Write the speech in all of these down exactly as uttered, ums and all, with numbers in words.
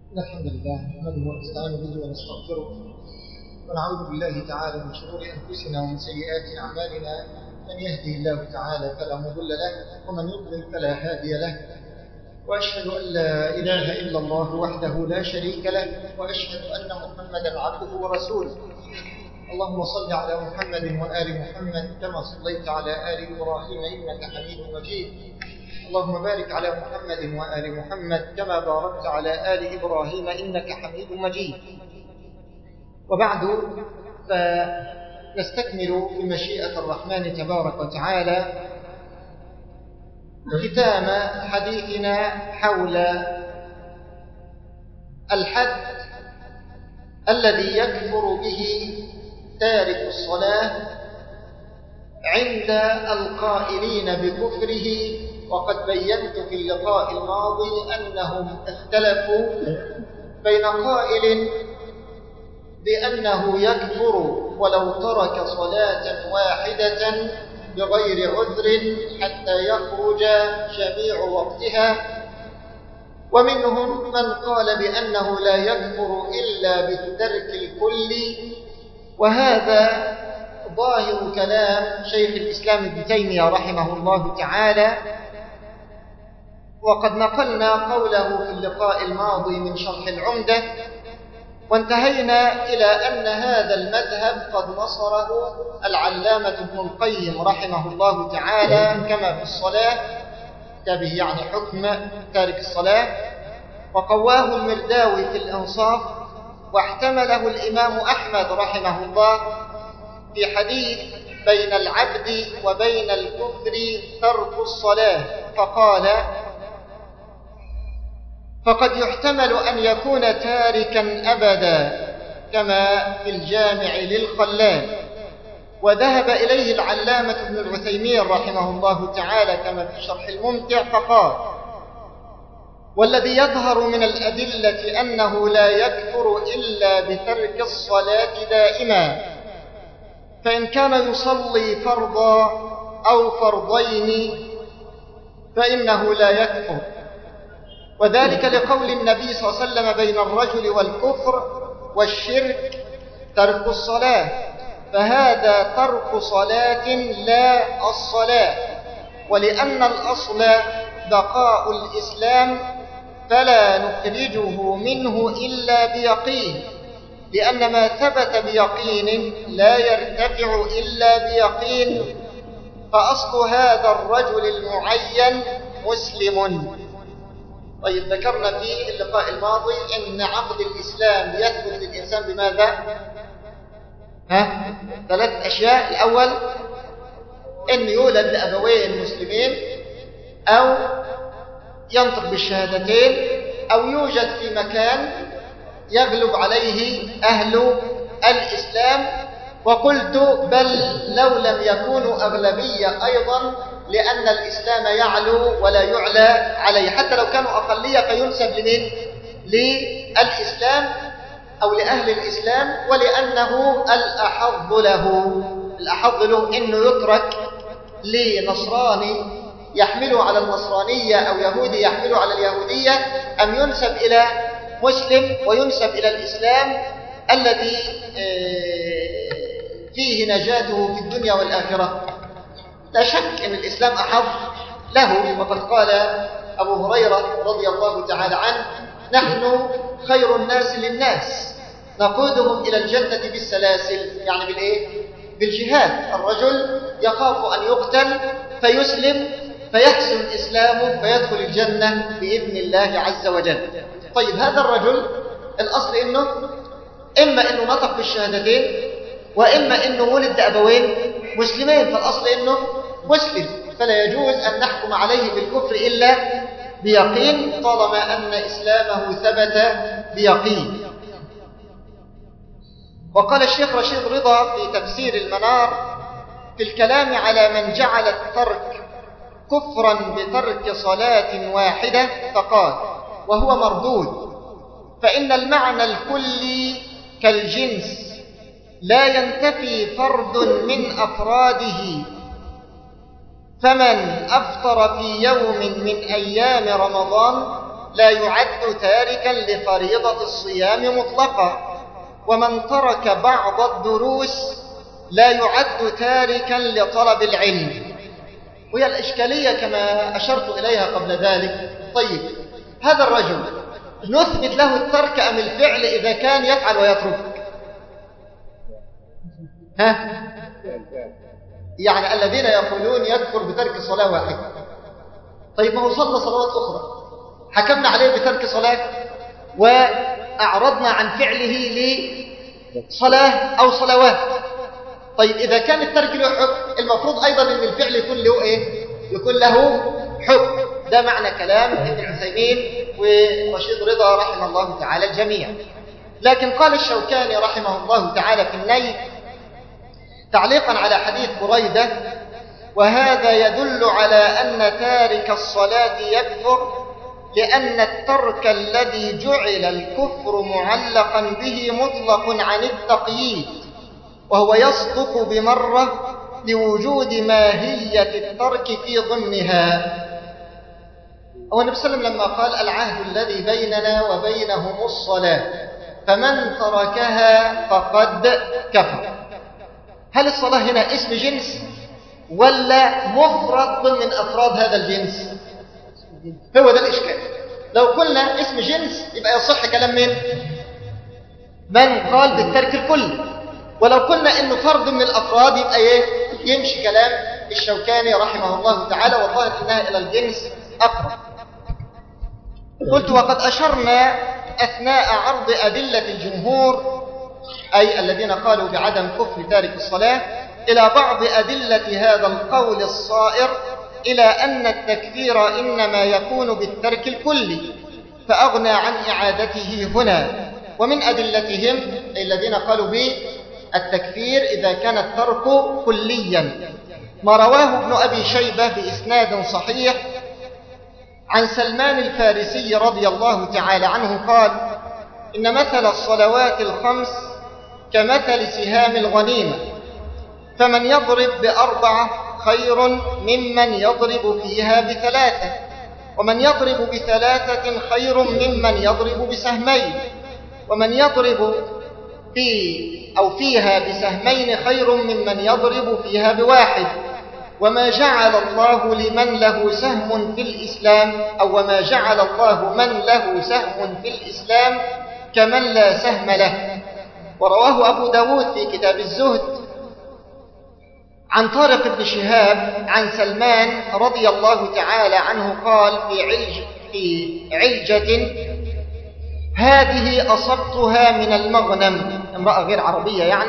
الحمد لله نحمده ونستعين به ونستغفره ونعوذ بالله تعالى من شرور أنفسنا ومن سيئات أعمالنا. من يهده الله تعالى فلا مضل له ومن يضلل فلا هادي له، وأشهد أن لا إله إلا الله وحده لا شريك له، وأشهد أن محمدا عبده ورسوله. اللهم صل على محمد وآل محمد كما صليت على آل إبراهيم إنك حميد مجيد. اللهم بارك على محمد وآل محمد كما باركت على آل إبراهيم إنك حميد مجيد. وبعد، فنستكمل بمشيئة الرحمن تبارك وتعالى ختام حديثنا حول الحد الذي يكفر به تارك الصلاة عند القائلين بكفره. وقد بينت في اللقاء الماضي أنهم اختلفوا بين قائل بأنه يكفر ولو ترك صلاة واحدة بغير عذر حتى يخرج جميع وقتها، ومنهم من قال بأنه لا يكفر إلا بالترك الكلي. وهذا ظاهر كلام شيخ الإسلام ابن تيمية رحمه الله تعالى، وقد نقلنا قوله في اللقاء الماضي من شرح العمدة، وانتهينا إلى أن هذا المذهب قد نصره العلامة ابن القيم رحمه الله تعالى كما في الصلاة كتابه، يعني حكم تارك الصلاة، وقواه المرداوي في الإنصاف، واحتمله الإمام أحمد رحمه الله في حديث بين العبد وبين الكفر ترك الصلاة، فقال: فقد يحتمل أن يكون تاركا أبدا كما في الجامع للخلال. وذهب إليه العلامة ابن العثيمين رحمه الله تعالى كما في شرح الممتع، فقال: والذي يظهر من الأدلة أنه لا يكفر إلا بترك الصلاة دائما، فإن كان يصلي فرضا أو فرضين فإنه لا يكفر، وذلك لقول النبي صلى الله عليه وسلم: بين الرجل والكفر والشرك ترك الصلاة، فهذا ترك صلاة لا الصلاة. ولأن الأصل بقاء الإسلام فلا نخرجه منه إلا بيقين، لأن ما ثبت بيقين لا يرتفع إلا بيقين، فأصل هذا الرجل المعين مسلم. طيب، ذكرنا في اللقاء الماضي أن عقد الإسلام يثبت للإنسان بماذا؟ ها؟ ثلاث أشياء. الأول أن يولد لأبوين مسلمين، أو ينطق بالشهادتين، أو يوجد في مكان يغلب عليه أهل الإسلام. وقلت بل لو لم يكونوا أغلبية أيضا، لأن الإسلام يعلو ولا يعلى عليه، حتى لو كانوا أقلية فينسب لمن؟ للإسلام أو لأهل الإسلام، ولأنه الأحظ له الأحظ له أنه يترك لنصراني يحمله على النصرانية أو يهودي يحمله على اليهودية، أم ينسب إلى مسلم وينسب إلى الإسلام الذي فيه نجاته في الدنيا والآخرة. لا شك أن الإسلام أحظ له، وقد قال أبو هريرة رضي الله تعالى عنه: نحن خير الناس للناس نقودهم إلى الجنة بالسلاسل، يعني بالإيه؟ بالجهاد. الرجل يخاف أن يقتل فيسلم فيحسن إسلامه فيدخل الجنة بإذن الله عز وجل. طيب، هذا الرجل الأصل إنه إما إنه نطق بالشهادتين، وإما إنه ولد أبوين مسلمين، فالأصل إنه مسلم، فلا يجوز أن نحكم عليه بالكفر إلا بيقين طالما أن إسلامه ثبت بيقين. وقال الشيخ رشيد رضا في تفسير المنار في الكلام على من جعل الترك كفرا بترك صلاة واحدة، فقال: وهو مردود، فإن المعنى الكلي كالجنس لا ينتفي فرد من أفراده، فمن أفطر في يوم من أيام رمضان لا يعد تاركا لفريضة الصيام مطلقا، ومن ترك بعض الدروس لا يعد تاركا لطلب العلم. وهي الإشكالية كما أشرت إليها قبل ذلك. طيب هذا الرجل نثبت له الترك أم الفعل إذا كان يفعل ويترك؟ ها؟ يعني الذين يقولون يكفر بترك صلاة واحدة. طيب ما هو صلى صلوات أخرى، حكمنا عليه بترك صلاة وأعرضنا عن فعله لصلاة أو صلوات. طيب إذا كان الترك له حكم، المفروض أيضا أن الفعل يكون له إيه؟ يكون له حكم. ده معنى كلام ابن عثيمين ورشيد رضا رحمه الله تعالى الجميع. لكن قال الشوكاني رحمه الله تعالى في النيل تعليقا على حديث بريدة: وهذا يدل على أن تارك الصلاة يكفر، لأن الترك الذي جعل الكفر معلقا به مطلق عن التقييد، وهو يصدق بمرة لوجود ماهية الترك في ضمنها. هو النبي صلى الله عليه وسلم لما قال: العهد الذي بيننا وبينهم الصلاة فمن تركها فقد كفر، هل الصلاة هنا اسم جنس ولا مفرد ضمن أفراد هذا الجنس؟ هو ده الإشكال. لو قلنا اسم جنس يبقى يصح كلام من من قال بالترك الكلي، ولو قلنا إنه فرد من الأفراد يبقى إيه؟ يمشي كلام الشوكاني رحمه الله تعالى، والله إنها إلى الجنس أقرب. قلت: وقد أشرنا أثناء عرض أدلة الجمهور، أي الذين قالوا بعدم كفر تارك الصلاة، إلى بعض أدلة هذا القول الصائر، إلى أن التكفير إنما يكون بالترك الكلي، فأغنى عن إعادته هنا. ومن أدلتهم الذين قالوا بالتكفير إذا كان الترك كليا ما رواه ابن أبي شيبة بإسناد صحيح عن سلمان الفارسي رضي الله تعالى عنه قال: إن مثل الصلوات الخمس كمثل سهام الغنيمة، فمن يضرب بأربعة خير ممن يضرب فيها بثلاثة، ومن يضرب بثلاثة خير ممن يضرب بسهمين، ومن يضرب في أو فيها بسهمين خير ممن يضرب فيها بواحد. وما جعل الله لمن له سهم في الإسلام أو وما جعل الله من له سهم في الإسلام كمن لا سهم له. ورواه أبو داود في كتاب الزهد عن طارق بن شهاب عن سلمان رضي الله تعالى عنه قال في علج في علجة: هذه أصبتها من المغنم، امرأة غير عربية يعني،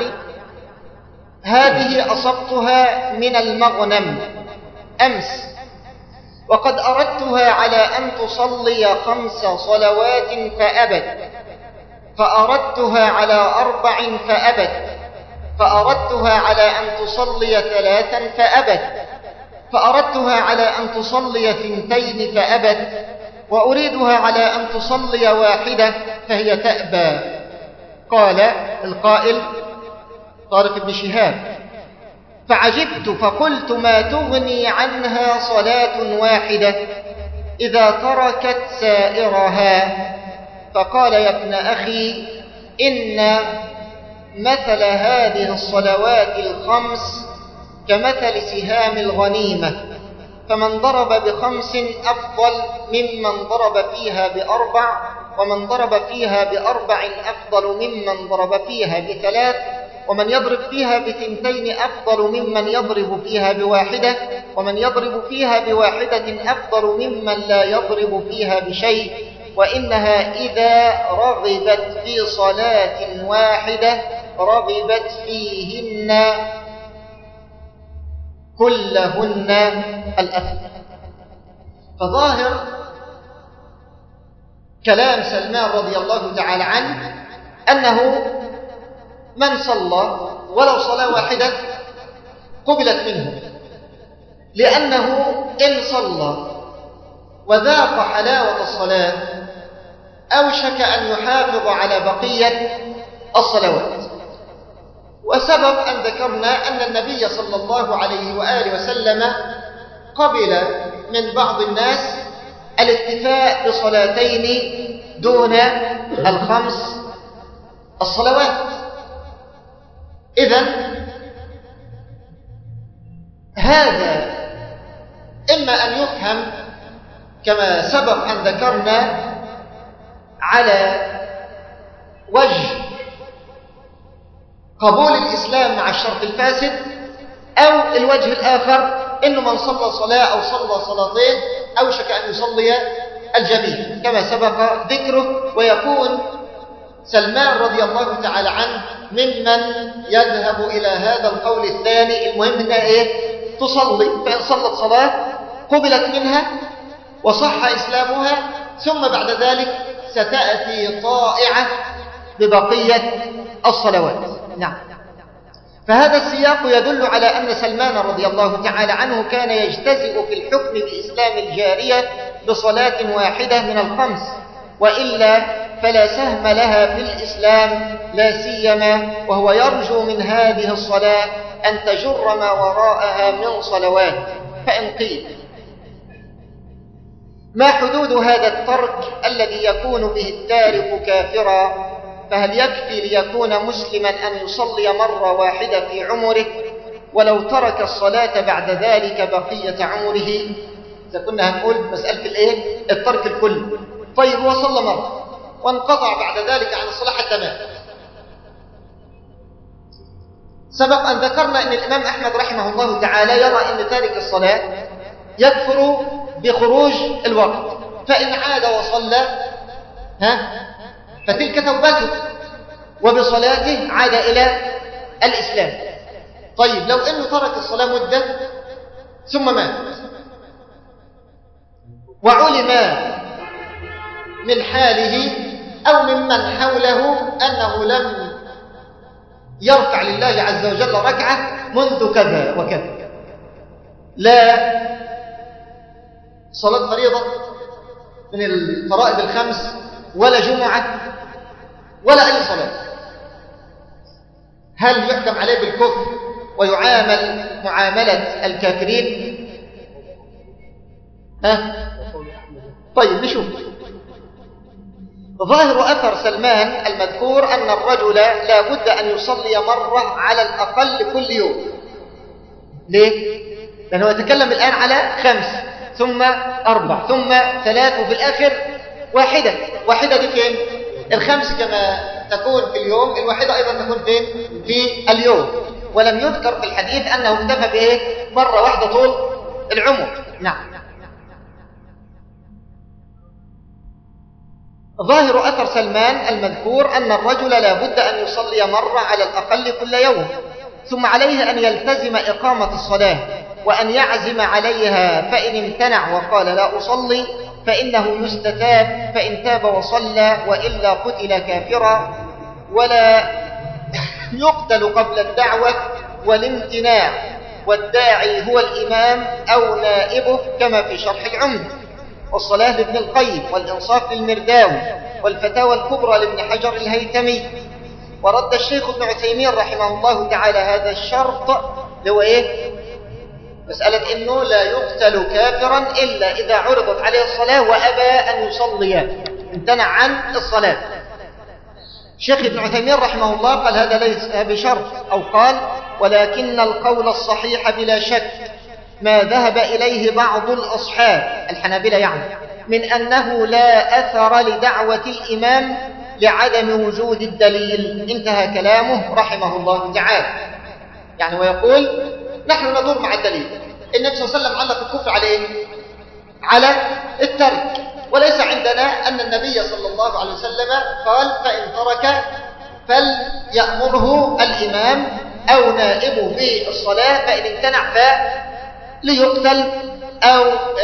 هذه أصبتها من المغنم أمس، وقد أردتها على أن تصلي خمس صلوات فأبت، فأردتها على أربع فأبت، فأردتها على أن تصلي ثلاثا فأبت، فأردتها على أن تصلي ثنتين فأبت، وأريدها على أن تصلي واحدة فهي تأبى. قال القائل طارق بن شهاب: فعجبت فقلت: ما تغني عنها صلاة واحدة إذا تركت سائرها؟ فقال: يا ابن أخي، إن مثل هذه الصلوات الخمس كمثل سهام الغنيمة، فمن ضرب بخمس أفضل ممن ضرب فيها بأربع، ومن ضرب فيها بأربع أفضل ممن ضرب فيها بثلاث، ومن يضرب فيها بثنتين أفضل ممن يضرب فيها بواحدة، ومن يضرب فيها بواحدة أفضل ممن لا يضرب فيها بشيء، وإنها إذا رغبت في صلاة واحدة رغبت فيهن كلهن الأفضل. فظاهر كلام سلمان رضي الله تعالى عنه أنه من صلى ولو صلاة واحدة قبلت منه، لأنه إن صلى وذاق حلاوة الصلاة أوشك أن يحافظ على بقية الصلوات. وسبب أن ذكرنا أن النبي صلى الله عليه وآله وسلم قبل من بعض الناس الاكتفاء بصلاتين دون الخمس الصلوات. إذن هذا إما أن يفهم كما سبق أن ذكرنا على وجه قبول الإسلام مع الشرط الفاسد، أو الوجه الآخر إنه من صلى صلاة أو صلى صلاتين أوشك أن يصلي الجميع كما سبق ذكره. ويكون سلمان رضي الله تعالى عنه ممن يذهب إلى هذا القول الثاني، المهم إنها إيه؟ تصلي، فإن صلت صلاة قبلت منها وصح إسلامها، ثم بعد ذلك ستأتي طائعة ببقية الصلوات. نعم. فهذا السياق يدل على أن سلمان رضي الله تعالى عنه كان يجتزئ في الحكم بإسلام الجارية بصلاة واحدة من الخمس، وإلا فلا سهم لها في الإسلام، لا سيما وهو يرجو من هذه الصلاة أن تجر ما وراءها من صلوات. فإن قيل ما حدود هذا الترك الذي يكون به التارك كافرا، فهل يكفي ليكون مسلما أن يصلي مرة واحدة في عمره ولو ترك الصلاة بعد ذلك بقية عمره؟ إذا كنا هنقول مسألة الإيه؟ الترك الكل. طيب هو صلى مرة وانقطع بعد ذلك عن الصلاة حتى مات. سبق أن ذكرنا أن الإمام أحمد رحمه الله تعالى يرى أن تارك الصلاة يكفر بخروج الوقت، فإن عاد وصلى ها فتلك توبته وبصلاته عاد إلى الإسلام. طيب لو أنه ترك الصلاة مدة ثم مات وعلم من حاله أو ممن حوله أنه لم يركع لله عز وجل ركعة منذ كذا وكذا، لا صلاة فريضة من الفرائض الخمس ولا جمعة ولا أي صلاة، هل يحكم عليه بالكفر ويعامل معاملة الكافرين؟ ها؟ طيب نشوف. ظاهر أثر سلمان المذكور أن الرجل لا بد أن يصلي مرة على الأقل كل يوم. ليه؟ لأنه يتكلم الآن على خمس ثم أربع ثم ثلاث وفي الآخر واحدة. واحدة دي فين؟ الخمس كما تكون في اليوم، الواحدة أيضا تكون فين؟ في اليوم. ولم يذكر في الحديث أنه اكتفى بإيه؟ مرة واحدة طول العمر. نعم. ظاهر أثر سلمان المذكور أن الرجل لا بد أن يصلي مرة على الأقل كل يوم، ثم عليه أن يلتزم إقامة الصلاة وأن يعزم عليها، فإن امتنع وقال لا أصلي فإنه يستتاب، فإن تاب وصلى وإلا قتل كافرا، ولا يقتل قبل الدعوة والامتناع، والداعي هو الإمام أو نائبه كما في شرح العمدة، والصلاة لابن القيم، والإنصاف للمرداوي، والفتاوى الكبرى لابن حجر الهيثمي. ورد الشيخ ابن عثيمين رحمه الله تعالى هذا الشرط لو إيه؟ مسألة إنه لا يقتل كافرا إلا إذا عرضت عليه الصلاة وأبى أن يصلي، امتنع عن الصلاة. الشيخ ابن عثيمين رحمه الله قال هذا ليس بشرط، أو قال ولكن القول الصحيح بلا شك ما ذهب إليه بعض الأصحاب الحنابلة يعني من أنه لا أثر لدعوة الإمام لعدم وجود الدليل. انتهى كلامه رحمه الله تعالى. يعني ويقول نحن ندور مع الدليل. النبي صلى الله عليه وسلم علق الكفر على إيه؟ على الترك، وليس عندنا أن النبي صلى الله عليه وسلم قال فإن ترك فليأمره الإمام أو نائبه بالصلاة، فإن امتنع فليقتل أو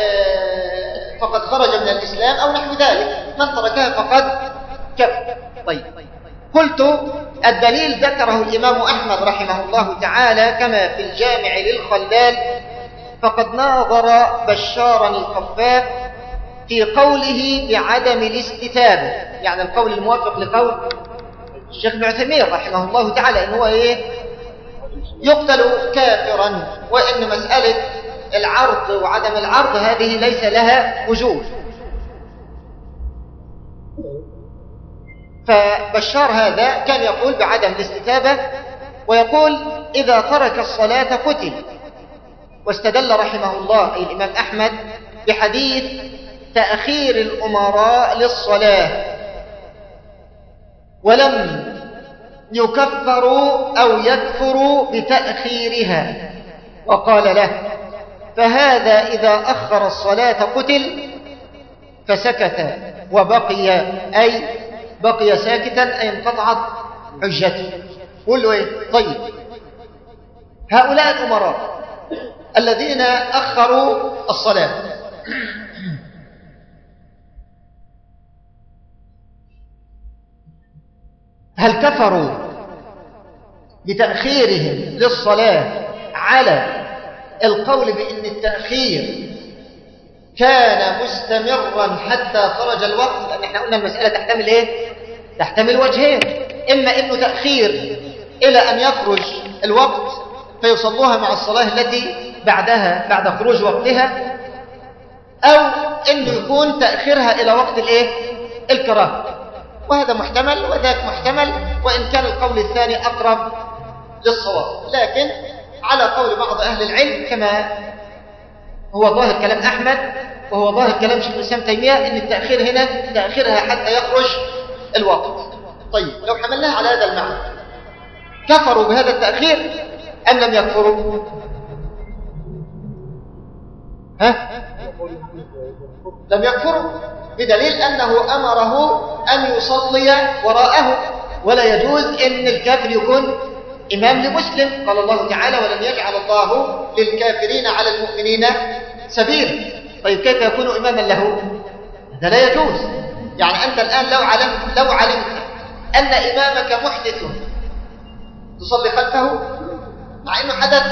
فقد خرج من الإسلام أو نحو ذلك، من تركها فقد كفر. طيب قلت الدليل ذكره الإمام أحمد رحمه الله تعالى كما في الجامع للخلال، فقد ناظر بشارا الخفاف في قوله بعدم الاستتابة، يعني القول الموافق لقول الشيخ ابن عثيمين رحمه الله تعالى إنه إيه؟ يقتل كافرا، وإن مسألة العرض وعدم العرض هذه ليس لها وجود. فبشار هذا كان يقول بعدم الاستتابة، ويقول إذا ترك الصلاة قتل. واستدل رحمه الله أي الإمام أحمد بحديث تأخير الأمراء للصلاة ولم يكفروا أو يكفروا بتأخيرها، وقال له فهذا إذا أخر الصلاة قتل، فسكت وبقي أي بقي ساكتا أي انقطعت حجته. قل له إيه؟ طيب هؤلاء الأمراء الذين أخروا الصلاة هل كفروا بتأخيرهم للصلاة على القول بأن التأخير كان مستمرا حتى خرج الوقت؟ لأن احنا قلنا المسألة تحتمل ايه؟ تحتمل وجهين، إما أنه تأخير إلى أن يخرج الوقت فيصلوها مع الصلاة التي بعدها بعد خروج وقتها، أو أنه يكون تأخيرها إلى وقت الايه؟ الكراهة. وهذا محتمل وذاك محتمل، وإن كان القول الثاني أقرب للصواب، لكن على قول بعض أهل العلم كما هو ظاهر كلام أحمد وهو ظاهر كلام شيخ الإسلام تيمية أن التأخير هنا تأخيرها حتى يخرج الوقت. طيب لو حملناها على هذا المعنى، كفروا بهذا التأخير أم لم يكفروا؟ ها؟ لم يكفروا، بدليل أنه أمره أن يصلي وراءه، ولا يجوز أن الكافر يكون إمام لمسلم. قال الله تعالى ولن يجعل الله للكافرين على المؤمنين سبيلا. طيب كيف يكون إماما له؟ هذا لا يجوز. يعني أنت الآن لو علمت, لو علمت أن إمامك محدث تصلي خلفه مع أنه حدث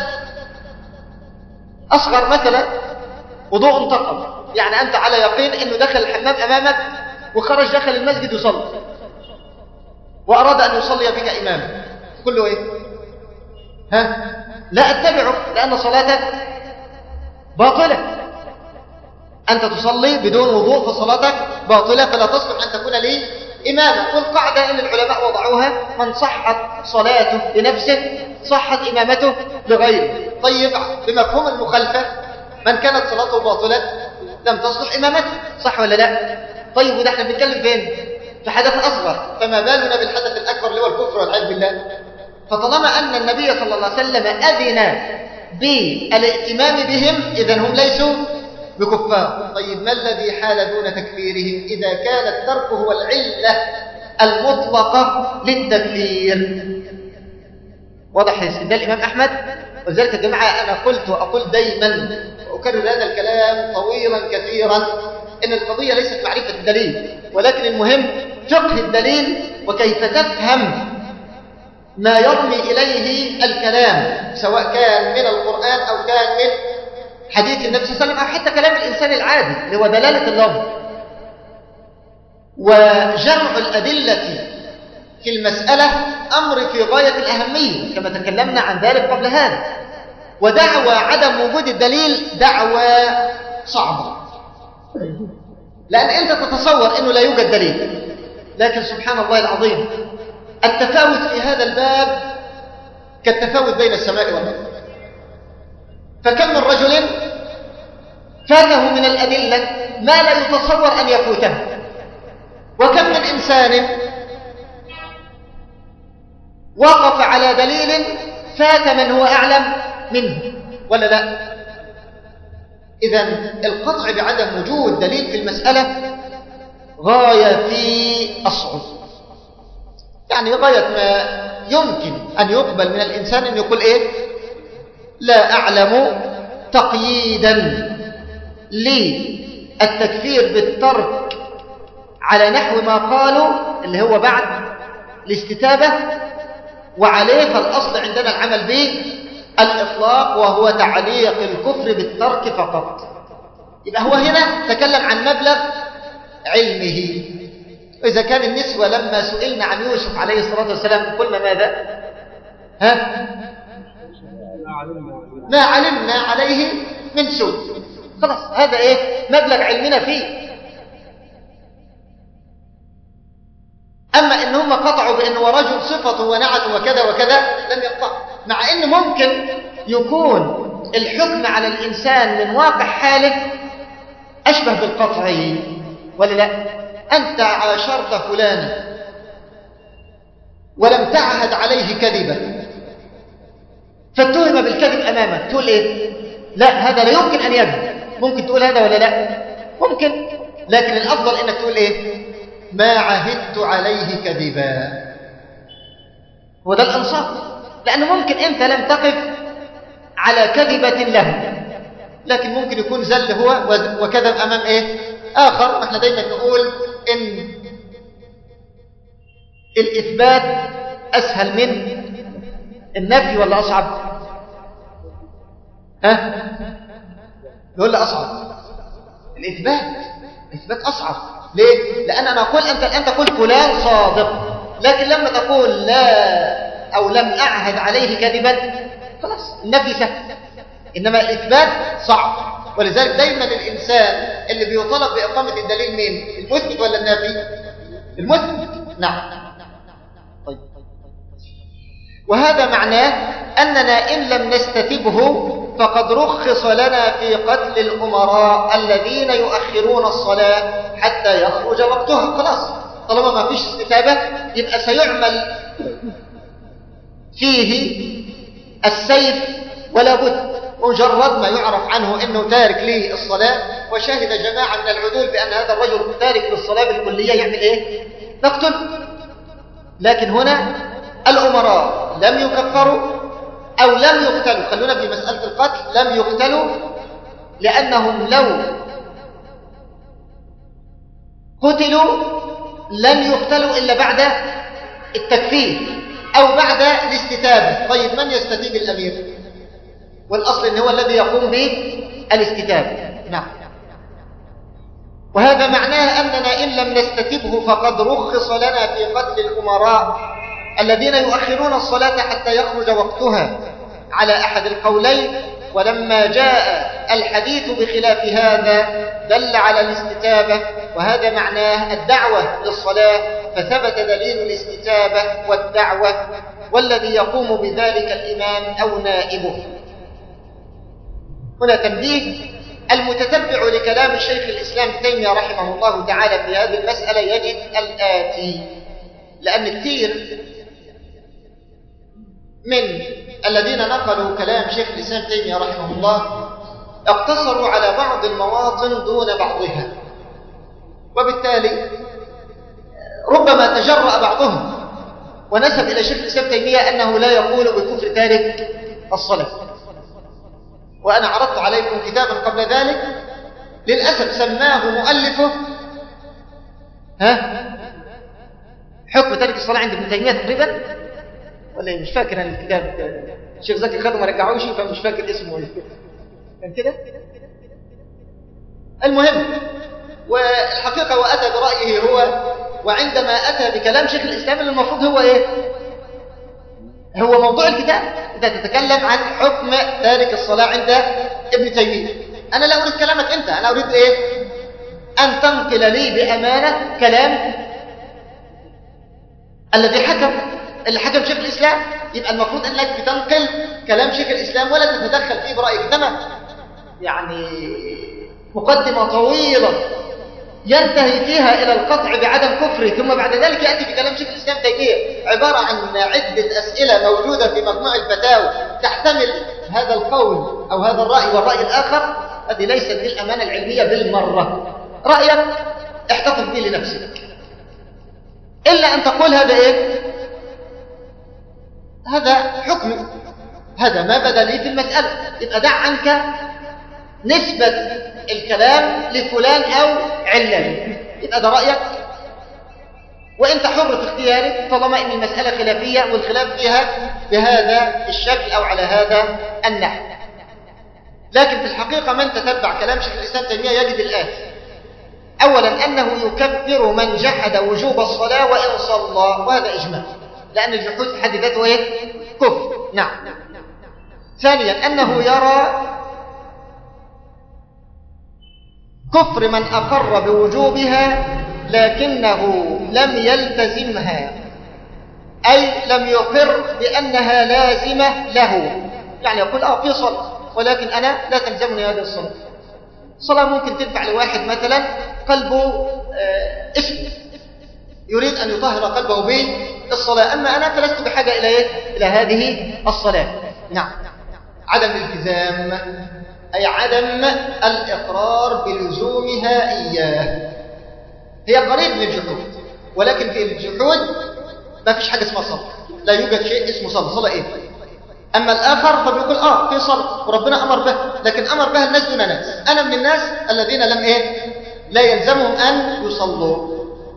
أصغر مثلا وضوء انتقل، يعني أنت على يقين أنه دخل الحمام أمامك وخرج دخل المسجد يصلي وأراد أن يصلي بك إماما، كله إيه؟ ها؟ لا أتبعه لأن صلاتك باطلة. أنت تصلي بدون وضوء فصلاتك باطلة، فلا تصلح أن تكون لي إماما. والقاعدة أن العلماء وضعوها من صحت صلاته لنفسه صحت إمامته لغيره. طيب بمفهوم المخالفة من كانت صلاته باطلة لم تصلح إمامته، صح ولا لا؟ طيب وده احنا بنتكلم فين؟ في حدث أصغر، فما بالنا بالحدث الأكبر اللي هو الكفر والعياذ بالله. فطالما أن النبي صلى الله عليه وسلم أذن بالائتمام بهم إذن هم ليسوا بكفار. طيب ما الذي حال دون تكفيرهم إذا كان الترك هو العلة المطلقة للتكفير؟ واضح استدلال الإمام أحمد. ولذلك يا جماعة أنا قلت وأقول دايما وأكرر هذا الكلام طويلا كثيرا إن القضية ليست معرفة الدليل، ولكن المهم فقه الدليل وكيف تفهم ما يرمي إليه الكلام، سواء كان من القرآن أو كان من حديث النبي صلى الله عليه وسلم أو حتى كلام الإنسان العادي اللي هو دلالة اللفظ. وجمع الأدلة في المسألة أمر في غاية الأهمية كما تكلمنا عن ذلك قبل هذا. ودعوى عدم وجود الدليل دعوى صعبة، لأن أنت تتصور أنه لا يوجد دليل، لكن سبحان الله العظيم التفاوت في هذا الباب كالتفاوت بين السماء والأرض. فكم من رجل فاته من الأدلة ما لا يتصور أن يفوته، وكم من إنسان وقف على دليل فات من هو أعلم منه، ولا لا؟ إذن القطع بعدم وجود دليل في المسألة غاية في الصعود، يعني غاية ما يمكن أن يقبل من الإنسان أن يقول إيه؟ لا أعلم تقييدا للتكفير بالترك على نحو ما قالوا اللي هو بعد الاستتابة، وعليه فالأصل عندنا العمل به الإطلاق وهو تعليق الكفر بالترك فقط. يبقى هو هنا تكلم عن مبلغ علمه. وإذا كان النسوة لما سئلنا عن يوسف عليه الصلاة والسلام قلنا ماذا؟ ها؟ ما علمنا عليه من سوء. خلاص هذا إيه؟ مبلغ علمنا فيه. أما إن ان هم قطعوا بأنه ورجل صفته ونعته وكذا وكذا، لم يقطعوا، مع ان ممكن يكون الحكم على الإنسان من واقع حاله أشبه بالقطع، ولا لا؟ أنت عاشرت فلانا ولم تعهد عليه كذبا فاتهم بالكذب أمامك، تقول إيه؟ لا، هذا لا يمكن أن يكذب. ممكن تقول هذا ولا لا؟ ممكن، لكن الأفضل إنك تقول إيه؟ ما عهدت عليه كذبا. وده الأنصاف، لأنه ممكن أنت لم تقف على كذبة له، لكن ممكن يكون زل هو وكذب أمام إيه؟ آخر. احنا دايما نقول إن الإثبات أسهل من النفي ولا أصعب؟ ها؟ نقول له أصعب. الإثبات الإثبات أصعب. ليه؟ لأن أنا أقول أنت الآن تقول فلان صادق، لكن لما تقول لا أو لم أعهد عليه كذبا خلاص النفي سهل، إنما الإثبات صعب. ولذلك دايما الإنسان اللي بيطالب بإقامة الدليل مين؟ المثبت ولا النافي؟ المثبت. نعم. طيب. وهذا معناه أننا إن لم نستتبه فقد رخص لنا في قتل الأمراء الذين يؤخرون الصلاة حتى يخرج وقتها. خلاص طالما ما فيش استتابة يبقى سيعمل فيه السيف ولا بد، مجرد ما يعرف عنه أنه تارك للصلاة وشهد جماعة من العدول بأن هذا الرجل تارك للصلاة بالكلية، يعمل إيه؟ نقتل. لكن هنا الأمراء لم يكفروا أو لم يقتلوا، خلونا في مسألة القتل، لم يقتلوا لأنهم لو قتلوا لم يقتلوا إلا بعد التكفير أو بعد الاستتابة. طيب من يستتيب؟ الأمير، والأصل إن هو الذي يقوم بالاستتابة. نعم. وهذا معناه أننا إن لم نستتبه فقد رخص لنا في قتل الأمراء الذين يؤخرون الصلاة حتى يخرج وقتها على أحد القولين. ولما جاء الحديث بخلاف هذا دل على الاستتابة، وهذا معناه الدعوة للصلاة، فثبت دليل الاستتابة والدعوة، والذي يقوم بذلك الإمام أو نائبه. هنا تنبيه: المتتبع لكلام الشيخ الإسلام ابن تيمية رحمه الله تعالى في هذه المسألة يجد الآتي، لأن كثير من الذين نقلوا كلام شيخ الإسلام ابن تيمية رحمه الله اقتصروا على بعض المواطن دون بعضها، وبالتالي ربما تجرأ بعضهم ونسب إلى شيخ الإسلام ابن تيمية أنه لا يقول بكفر تارك الصلاة. وأنا عرضت عليكم كتابا قبل ذلك للأسف سماه مؤلفه ها حكم تارك الصلاة عند ابن تيمية تقريبا، ولا مش فاكر أنا الكتاب، الشيخ زكي خده ما رجعوش فمش فاكر اسمه ايه كان كده. المهم، والحقيقة وأتى برأيه هو، وعندما أتى بكلام شيخ الإسلام اللي المفروض هو إيه؟ هو موضوع الكتاب. أنت تتكلم عن حكم تارك الصلاة عند ابن تيمية. أنا لا أريد كلامك أنت، أنا أريد إيه؟ أن تنقل لي بأمانة كلام الذي حكم اللي حكم شيخ الإسلام. يبقى المفروض أنك بتنقل كلام شيخ الإسلام ولا تتدخل فيه برأيك. تمام، يعني مقدمة طويلة ينتهي فيها إلى القطع بعدم كفره، ثم بعد ذلك يأتي بكلام شيخ الإسلام تيمية عبارة عن عدة أسئلة موجودة في مجموع الفتاوى تحتمل هذا القول أو هذا الرأي والرأي الآخر. هذه ليست بالأمانة العلمية بالمرة. رأيك احتفظ به لنفسك، إلا أن تقول هذا إيه؟ هذا حكم، هذا ما بدا لي في المسألة. يبقى دع عنك نسبة الكلام لفلان أو علان، يبقى ده رأيك وإنت حر في اختيارك طالما أن المسألة خلافية والخلاف فيها بهذا الشكل أو على هذا النحو. لكن في الحقيقة من تتبع كلام شيخ الإسلام تيمية يجد الآتي: أولا أنه يكفر من جحد وجوب الصلاة وإن صلى، وهذا إجماع، لأن الجحود في حد ذاته إيه؟ كفر. نعم. ثانيا أنه يرى كفر من أقر بوجوبها لكنه لم يلتزمها، أي لم يقر بأنها لازمة له. يعني يقول آه في صلاة ولكن أنا لا تلزمني هذه الصلاة. الصلاة ممكن تنفع لواحد مثلا قلبه آه اسمه يريد أن يطهر قلبه بالصلاة، أما أنا فلست بحاجة إلى إيه؟ إلى هذه الصلاة. نعم. عدم الالتزام أي عدم الإقرار بلزومها إياه. هي قريب من الجحود، ولكن في الجحود ما فيش حاجة اسمها صلاة، لا يوجد شيء اسمه صلاة. صلاة إيه؟ أما الآخر فبيقول آه في صلاة وربنا أمر به، لكن أمر به الناس دون ناس. أنا من الناس الذين لم إيه؟ لا يلزمهم أن يصلوا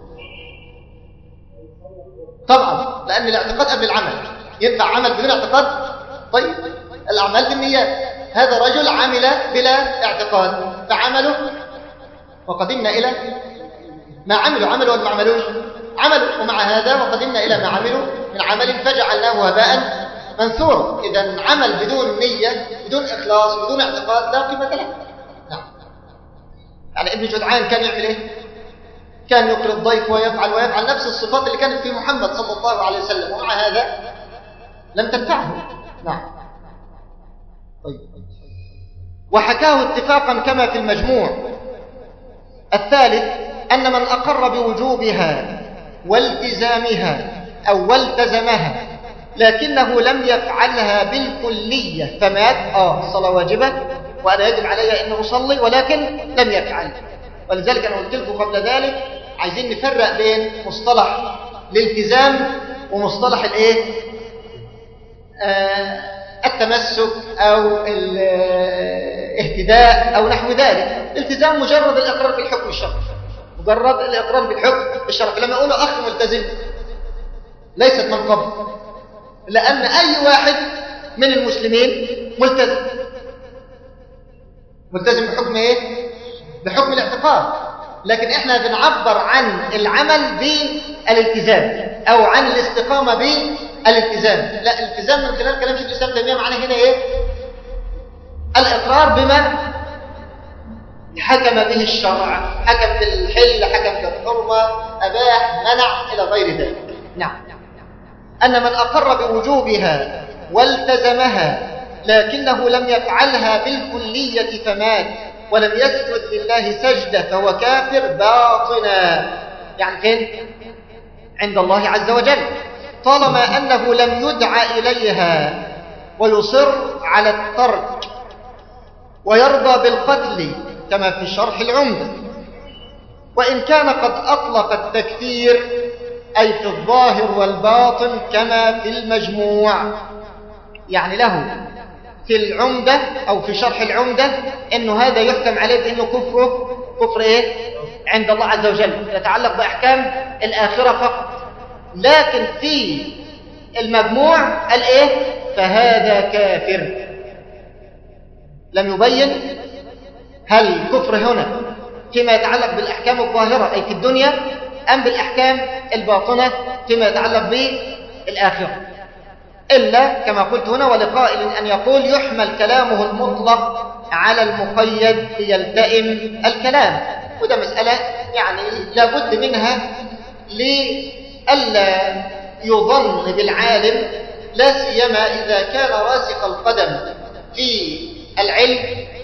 طبعا، لأن الاعتقاد قبل العمل. ينفع عمل بدون اعتقاد؟ طيب الأعمال بالنيات. هذا رجل عمل بلا اعتقاد فعمله، وقدمنا إلى ما عملوا. عملوا ولا ما عملوش؟ عملوا. ومع هذا وقدمنا إلى ما عملوا من عمل فجعلناه هباء منثورا. إذا عمل بدون نية بدون إخلاص بدون اعتقاد لا قيمة له. نعم. يعني ابن جدعان كان يعمل إيه؟ كان يقري الضيف ويفعل ويفعل نفس الصفات اللي كانت في محمد صلى الله عليه وسلم، ومع هذا لم تنفعه. نعم. طيب. وحكاه اتفاقا كما في المجموع. الثالث أن من أقر بوجوبها والتزامها أو والتزمها لكنه لم يفعلها بالكلية فمات، آه الصلاة واجبة وأنا يجب علي أن أصلي ولكن لم يفعل. ولذلك أنا قلت لكم قبل ذلك عايزين نفرق بين مصطلح الالتزام ومصطلح الايه آه التمسك أو الاهتداء أو نحو ذلك. الالتزام مجرد الإقرار بالحكم الشرعي، مجرد الإقرار بالحكم الشرعي. لما يقولوا أخ ملتزم ليست منقبة، لأن أي واحد من المسلمين ملتزم ملتزم بحكم إيه؟ بحكم الاعتقاد. لكن إحنا بنعبر عن العمل بالالتزام أو عن الاستقامة بالالتزام. لا، الالتزام من خلال كلام شيخ الإسلام تيمية معناه هنا إيه؟ الإقرار بما حكم به الشرع، حكم بالحل، حكم بالحرمة، أباح، منع، إلى غير ذلك. نعم. أن من أقر بوجوبها والتزمها لكنه لم يفعلها بالكلية فمات ولم يسجد لله سجدة فهو كافر باطنا. يعني فين؟ عند الله عز وجل، طالما أنه لم يدعى إليها ويصر على الترك ويرضى بالقتل كما في شرح العمدة. وإن كان قد أطلق التكفير أي في الظاهر والباطن كما في المجموع. يعني له في العمدة أو في شرح العمدة إنه هذا يحكم عليه بأنه كفره كفر إيه؟ عند الله عز وجل، يتعلق بأحكام الآخرة فقط. لكن في المجموع الإيه؟ فهذا كافر. لم يبين هل الكفر هنا فيما يتعلق بالأحكام الظاهرة أي في الدنيا أم بالأحكام الباطنة فيما يتعلق بالآخرة، إلا كما قلت هنا ولقائل أن يقول يحمل كلامه المطلق على المقيد ليلتئم الكلام. وده مسألة يعني لابد منها لألا يظن بالعالم، لا سيما إذا كان راسخ القدم في العلم.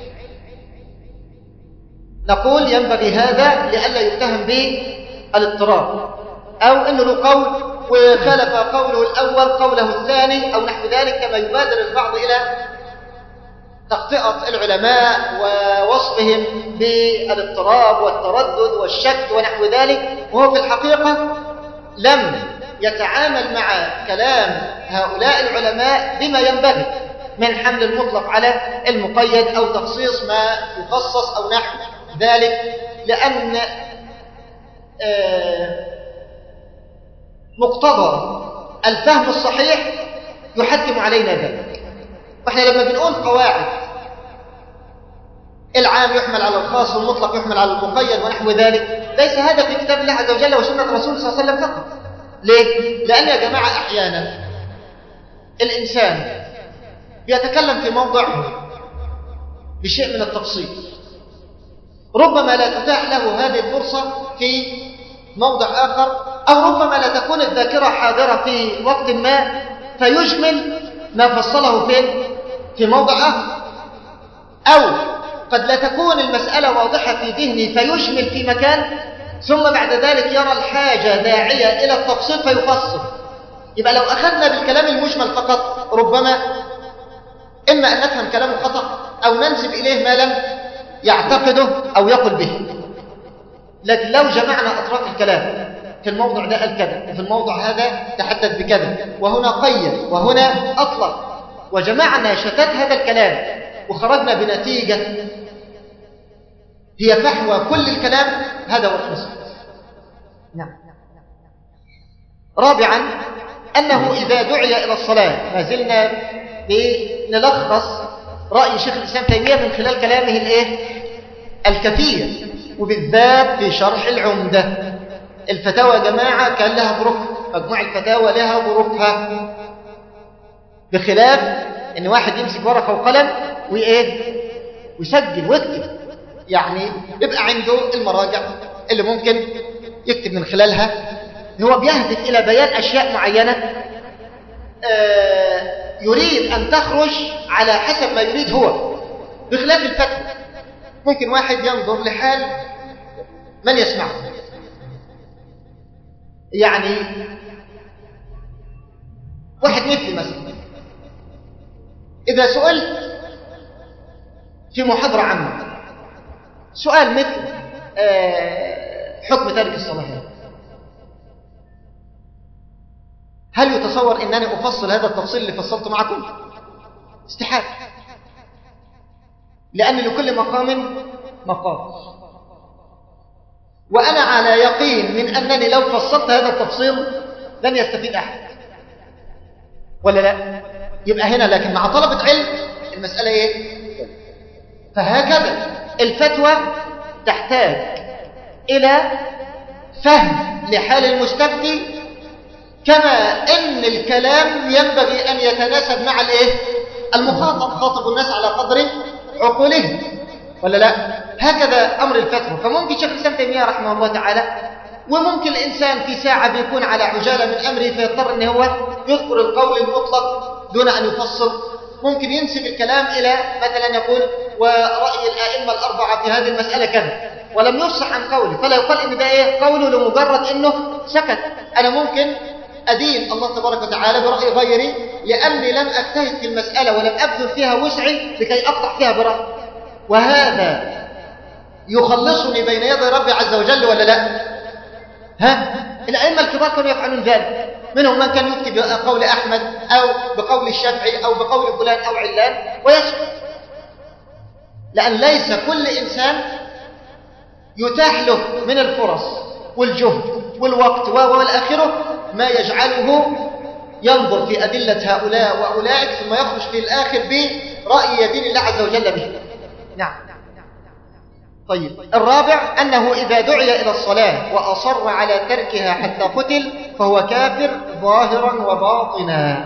نقول ينبغي هذا لئلا يتهم بالاضطراب أو أنه له قول وخالف قوله الأول قوله الثاني أو نحو ذلك، كما يبادر البعض إلى تخطئة العلماء ووصفهم بالاضطراب والتردد والشك ونحو ذلك، وهو في الحقيقة لم يتعامل مع كلام هؤلاء العلماء بما ينبغي من حمل المطلق على المقيد أو تخصيص ما يخصص أو نحو ذلك، لأن مقتضى الفهم الصحيح يحتم علينا ذلك. وإحنا لما بنقول قواعد العام يحمل على الخاص والمطلق يحمل على المقيد ونحو ذلك، ليس هذا في كتاب الله عز وجل وسنة الرسول صلى الله عليه وسلم فقط. ليه؟ لأن يا جماعة أحيانا الإنسان يتكلم في موضع بشيء من التفصيل، ربما لا تتاح له هذه الفرصة في موضع آخر، أو ربما لا تكون الذاكرة حاضرة في وقت ما فيجمل ما فصله فين؟ في موضع آخر، أو قد لا تكون المسألة واضحة في ذهني فيجمل في مكان ثم بعد ذلك يرى الحاجة داعية إلى التفصيل فيفصل. يبقى لو أخذنا بالكلام المجمل فقط ربما إما أن نفهم كلامه خطأ أو ننسب إليه ما لم يعتقده أو يقل به. لكن لو جمعنا أطراف الكلام، في الموضع ده قال كذا وفي الموضع هذا تحدث بكذا وهنا قيد وهنا أطلق، وجمعنا شتات هذا الكلام وخرجنا بنتيجة هي فحوى كل الكلام، هذا هو الحسن. نعم. رابعا أنه إذا دعي إلى الصلاة، ما زلنا بنلخص رأي شيخ الإسلام تيمية من خلال كلامه الإيه؟ الكثير، وبالذات في شرح العمدة. الفتاوى يا جماعة كان لها ظروفها، مجموع الفتاوى لها ظروفها، بخلاف ان واحد يمسك ورقة وقلم وإيه؟ ويسجل ويكتب. يعني يبقى عنده المراجع اللي ممكن يكتب من خلالها، هو بيهدف إلى بيان أشياء معينة آه يريد أن تخرج على حسب ما يريد هو، بخلاف الفتوى ممكن واحد ينظر لحال من يسمعه. يعني واحد مثلي مثلا إذا سئلت في محاضرة عامة سؤال مثل آه حكم تارك الصلاة، هل يتصور أنني أفصل هذا التفصيل اللي فصلته معكم؟ استحالة، لأن لكل مقام مقام، وأنا على يقين من أنني لو فصلت هذا التفصيل لن يستفيد أحد، ولا لا؟ يبقى هنا لكن مع طلبة علم المسألة إيه؟ فهكذا الفتوى تحتاج إلى فهم لحال المستفتي، كما أن الكلام ينبغي أن يتناسب مع الإيه؟ المخاطب، خاطب الناس على قدر عقولهم، ولا لا؟ هكذا أمر الفتوى. فممكن شيخ الإسلام تيمية رحمه الله تعالى، وممكن الإنسان في ساعة بيكون على عجالة من أمره فيضطر أن هو يذكر القول المطلق دون أن يفصل. ممكن ينسب الكلام إلى مثلا يقول ورأي الآئمة الأربعة في هذه المسألة كذا، ولم يفصح عن قوله، فلا يقال إن ده إيه؟ قوله لمجرد أنه سكت. أنا ممكن أدين الله تبارك وتعالى برأي غيري لأني لم أجتهد في المسألة ولم أبذل فيها وسعي لكي أقطع فيها برأي، وهذا يخلصني بين يدي ربي عز وجل، ولا لا؟ ها؟ الأئمة الكبار كانوا يفعلون ذلك، منهم من كان يكتب بقول أحمد أو بقول الشافعي أو بقول فلان أو علان ويسكت، لأن ليس كل إنسان يتاح له من الفرص والجهد والوقت والآخرة ما يجعله ينظر في أدلة هؤلاء وأولئك ثم يخرج في الآخر برأي يدين الله عز وجل به. نعم. طيب، الرابع أنه إذا دعي إلى الصلاة وأصر على تركها حتى قتل فهو كافر ظاهرا وباطنا.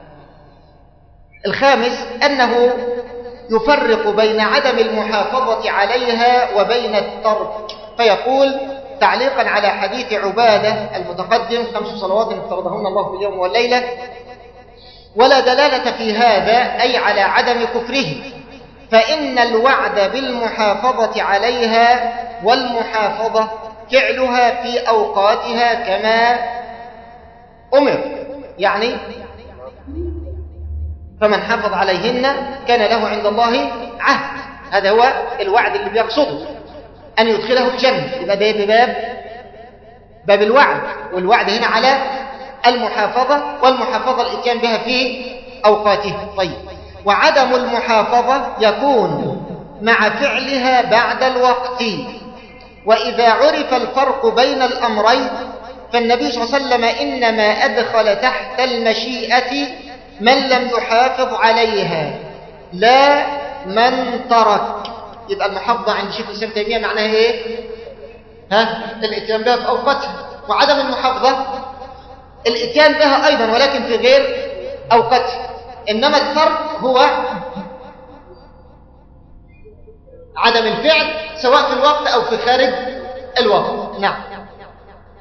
الخامس أنه يفرق بين عدم المحافظة عليها وبين الترك، فيقول تعليقا على حديث عبادة المتقدم: خمس صلوات افترضهن الله في اليوم والليلة، ولا دلالة في هذا أي على عدم كفره، فإن الوعد بالمحافظة عليها والمحافظة فعلها في أوقاتها كما أمر، يعني فمن حافظ عليهن كان له عند الله عهد. هذا هو الوعد اللي بيقصده أن يدخله الجنة، يبقى ده بباب باب الوعد، والوعد هنا على المحافظة، والمحافظة الإتيان بها في أوقاتها. طيب، وعدم المحافظة يكون مع فعلها بعد الوقت، وإذا عرف الفرق بين الأمرين فالنبي صلى الله عليه وسلم إنما أدخل تحت المشيئة من لم يحافظ عليها لا من ترك. يبقى المحافظة عند شيخ الإسلام تيمية معناها إيه؟ ها؟ الإتيان بها في أوقاتها، وعدم المحافظة الإتيان بها أيضا ولكن في غير أوقاتها. إنما الفرق هو عدم الفعل سواء في الوقت أو في خارج الوقت. نعم.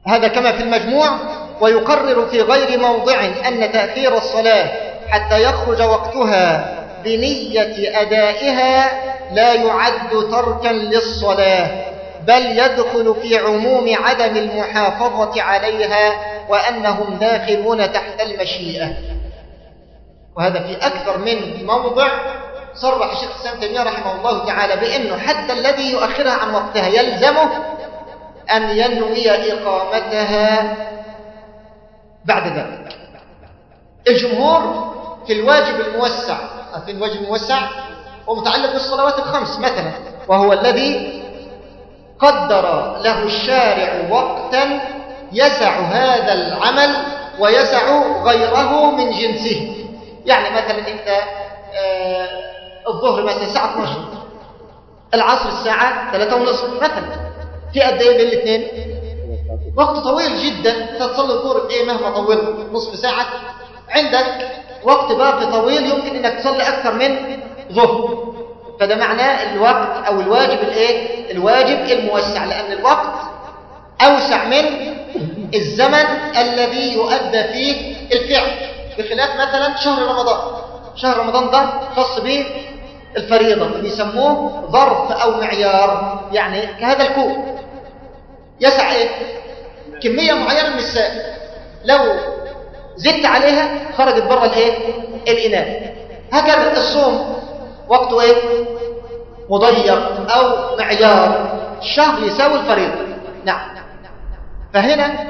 هذا كما في المجموع. ويقرر في غير موضع أن تأخير الصلاة حتى يخرج وقتها بنية أدائها لا يعد تركا للصلاة، بل يدخل في عموم عدم المحافظة عليها وأنهم داخلون تحت المشيئة. وهذا في أكثر من موضع صرح الشيخ الإسلام تيمية رحمه الله تعالى بأنه حتى الذي يؤخرها عن وقتها يلزمه أن ينوي إقامتها بعد ذلك. الجمهور في الواجب الموسع، في الواجب الموسع ومتعلق بالصلوات الخمس مثلا، وهو الذي قدر له الشارع وقتا يسع هذا العمل ويسع غيره من جنسه. يعني مثلا انت آه الظهر مثلا الساعة اثني عشر، العصر الساعة ثلاثة ونصف مثلا، في قد ايه بين الاثنين؟ وقت طويل جدا. تصلي الظهر بايه مهما طولت؟ نصف ساعة. عندك وقت باقي طويل يمكن انك تصلي اكثر من ظهر، فده معناه الوقت او الواجب الايه؟ الواجب الموسع، لان الوقت اوسع من الزمن الذي يؤدى فيه الفعل، بخلاف مثلا شهر رمضان. شهر رمضان ده خاص به الفريضة، بيسموه ظرف او معيار، يعني كهذا الكوب يسع ايه؟ كمية معينة من السائل، لو زدت عليها خرجت بره الايه؟ الاناء. هكذا الصوم وقته ايه؟ مضيق او معيار، الشهر يساوي الفريضة. نعم. فهنا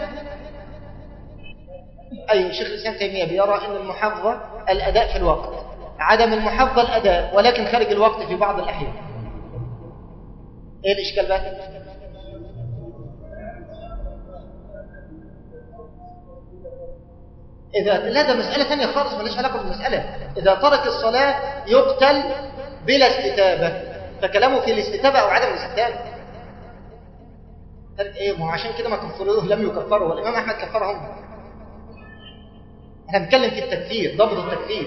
اي شيخ الاسلام تيمية بيرى ان المحافظة الاداء في الوقت، عدم المحافظة الاداء ولكن خارج الوقت في بعض الاحيان. ايه الاشكال بقى؟ إذا لا، ده مسألة ثانية خالص ماليش علاقة بالمسألة. إذا ترك الصلاة يقتل بلا استتابة، فكلامه في الاستتابة أو عدم الاستتابة. إيه؟ ما عشان كده ما كفروه، لم يكفروا، والإمام أحمد كفرهم. احنا بنتكلم في التكفير، ضبط التكفير.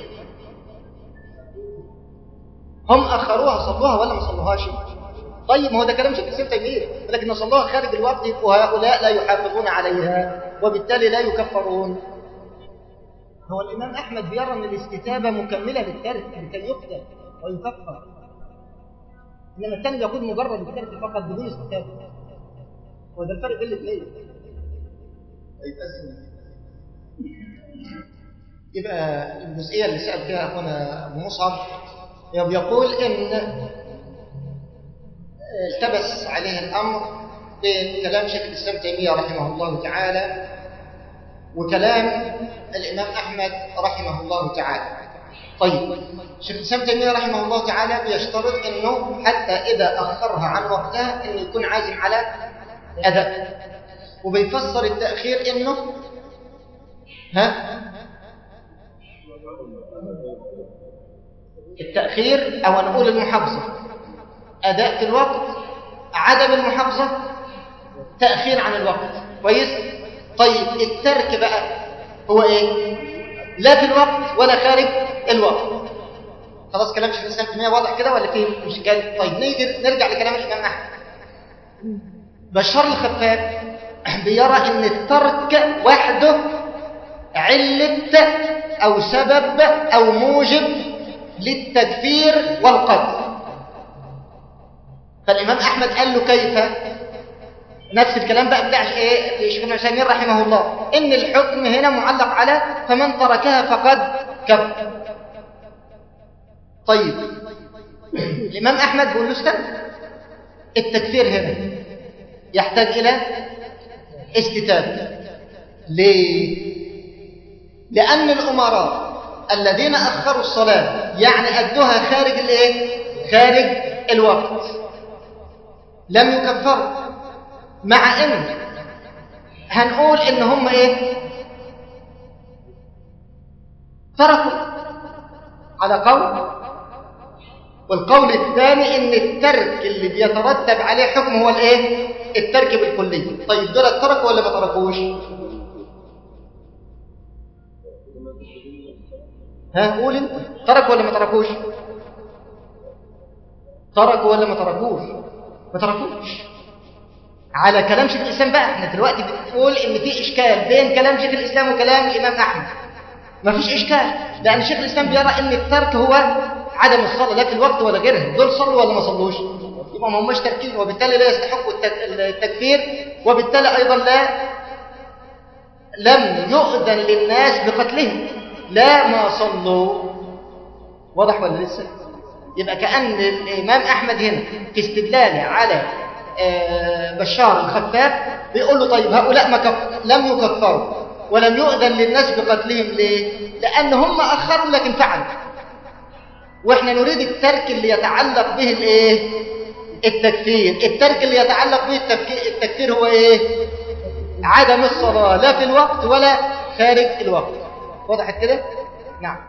هم أخروها صلوها ولا ما صلوهاش؟ طيب ما هو ده كلام شيخ الإسلام تيمية، ولكن صلوها خارج الوقت وهؤلاء لا يحافظون عليها وبالتالي لا يكفرون. هو الإمام أحمد بيرى أن الاستتابة مكملة للترك لكي يقتل ويكفر، إنما الثاني يقول مجرد الترك فقط بدون استتابة. وده الفرق بين الاثنين. يبقى الجزئية اللي سأل فيها أخونا أبو مصعب يقول إن التبس عليه الأمر بين كلام شيخ الإسلام تيمية رحمه الله تعالى وكلام الإمام أحمد رحمه الله تعالى. طيب شيخ الإسلام تيمية رحمه الله تعالى بيشترط أنه حتى إذا أخرها عن وقتها أنه يكون عازم على أداء، وبيفسر التأخير أنه ها التأخير أو نقول المحافظة أداء في الوقت، عدم المحافظة تأخير عن الوقت. كويس؟ طيب الترك بقى هو ايه؟ لا في الوقت ولا خارج الوقت. خلاص كلام شيخ الاسلام تيمية واضح كده ولا فيه مشكلة؟ طيب نرجع لكلام الامام احمد. بشار الخفاف بيرى ان الترك وحده علة او سبب او موجب للتكفير والقتل. فالامام احمد قال له كيف؟ نفس الكلام بقى بتاع ايه الشيخ ابن عثيمين رحمه الله، ان الحكم هنا معلق على فمن تركها فقد كفر. طيب الامام احمد بيقول له استنى، التكفير هنا يحتاج الى استتابه. ليه؟ لان الامراء الذين اخروا الصلاه يعني ادوها خارج الايه؟ خارج الوقت، لم يكفروا، مع ان هنقول ان هم ايه؟ تركوا على قول، والقول الثاني ان الترك اللي بيترتب عليه حكم هو الايه؟ الترك بالكلية. طيب دول تركوا ولا ما تركوش؟ ها قول انت، تركوا ولا ما تركوش؟ تركوا ولا ما تركوش؟ ما تركوش. على كلام شيخ الإسلام بقى. احنا دلوقتي بنقول إن في إشكال بين كلام شيخ الإسلام وكلام الإمام أحمد. ما فيش إشكال، لأن شيخ الإسلام بيرى إن الترك هو عدم الصلاة لا في الوقت ولا غيره. دول صلوا ولا ما صلوش؟ يبقى ما هماش تركين، وبالتالي لا يستحقوا التكفير، وبالتالي أيضا لا لم يؤذن للناس بقتلهم لا ما صلوا. واضح ولا لسه؟ يبقى كأن الإمام أحمد هنا في استدلاله على بشار الخفاف بيقول له طيب هؤلاء ما كف... لم يكفروا ولم يؤذن للناس بقتلهم ليه؟ لأن هم أخروا لكن فعلوا، وإحنا نريد الترك اللي يتعلق به الإيه؟ التكفير. الترك اللي يتعلق به التكفير هو إيه؟ عدم الصلاة لا في الوقت ولا خارج الوقت. وضحت كده؟ نعم.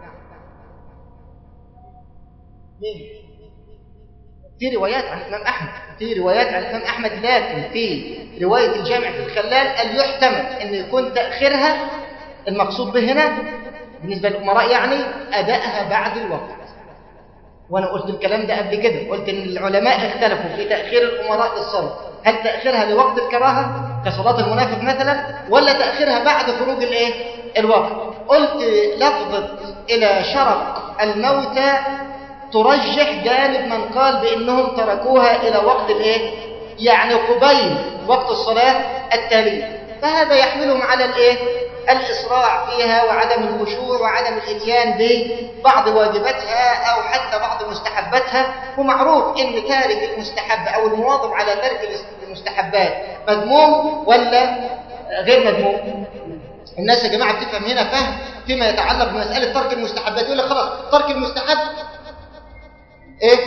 مين؟ في روايات عن الإمام أحمد، في روايات عن الإمام أحمد، لكن في رواية الجامع في الخلال قال يحتمل أن يكون تأخيرها المقصود به هنا بالنسبة للأمراء يعني أدائها بعد الوقت. وأنا قلت الكلام ده قبل كده، قلت أن العلماء اختلفوا في تأخير الأمراء للصلاة، هل تأخيرها لوقت الكراهة كصلاة المنافق مثلا، ولا تأخيرها بعد خروج الايه الوقت. قلت لفظة إلى شرق الموتى ترجح جانب من قال بأنهم تركوها إلى وقت الايه يعني قبيل وقت الصلاة التالية، فهذا يحملهم على الايه الإسراع فيها وعدم الخشوع وعدم الإتيان ببعض واجباتها أو حتى بعض مستحباتها. ومعروف إن تارك المستحب أو المواظب على ترك المستحبات مذموم ولا غير مذموم. الناس يا جماعة بتفهم هنا فهم فيما يتعلق بمسألة ترك المستحبات، يقول لك خلاص ترك المستحب إيه؟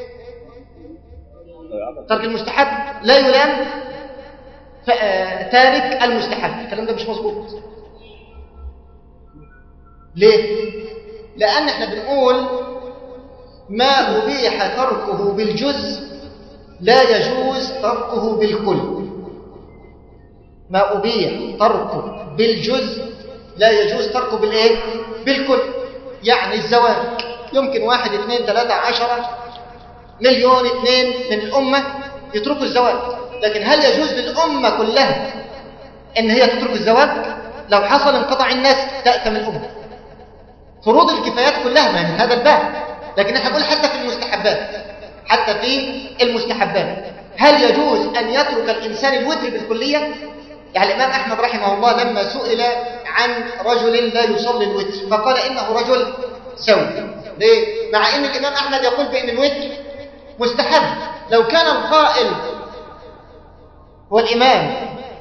ترك المستحب لا يلام تارك المستحب. الكلام ده مش مظبوط. ليه؟ لأن احنا بنقول ما أبيح تركه بالجزء لا يجوز تركه بالكل. ما أبيح تركه بالجزء لا يجوز تركه بالإيه؟ بالكل. يعني الزواج يمكن واحد اثنين ثلاثة عشرة مليون اثنين من الأمة يتركوا الزواج، لكن هل يجوز للأمة كلها إن هي تترك الزواج؟ لو حصل انقطاع الناس تأثم الأمة. فروض الكفايات كلها ما من هذا الباب، لكن احنا نقول حتى في المستحبات، حتى في المستحبات هل يجوز أن يترك الإنسان الوتر بالكلية؟ يعني الإمام أحمد رحمه الله لما سئل عن رجل لا يصلي الوتر فقال إنه رجل سوي. ليه؟ مع أن الإمام أحمد يقول بأن الوتر مستحب. لو كان القائل والإمام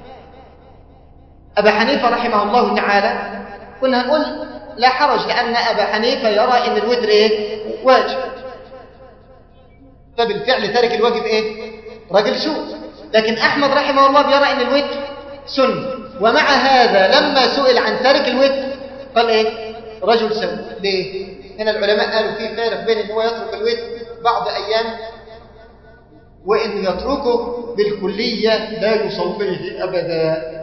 أبا حنيفة رحمه الله تعالى كنا هنقول لا حرج، لأن أبا حنيفة يرى أن الوتر إيه؟ واجب، فبالفعل ترك الواجب إيه؟ رجل سوء. لكن أحمد رحمه الله بيرى أن الوتر سنة، ومع هذا لما سئل عن ترك الوتر قال إيه؟ رجل سوء. ليه؟ هنا العلماء قالوا فيه فارق بين أنه يترك الوتر بعض أيام وأن يتركه بالكلية لا يصليه أبدا.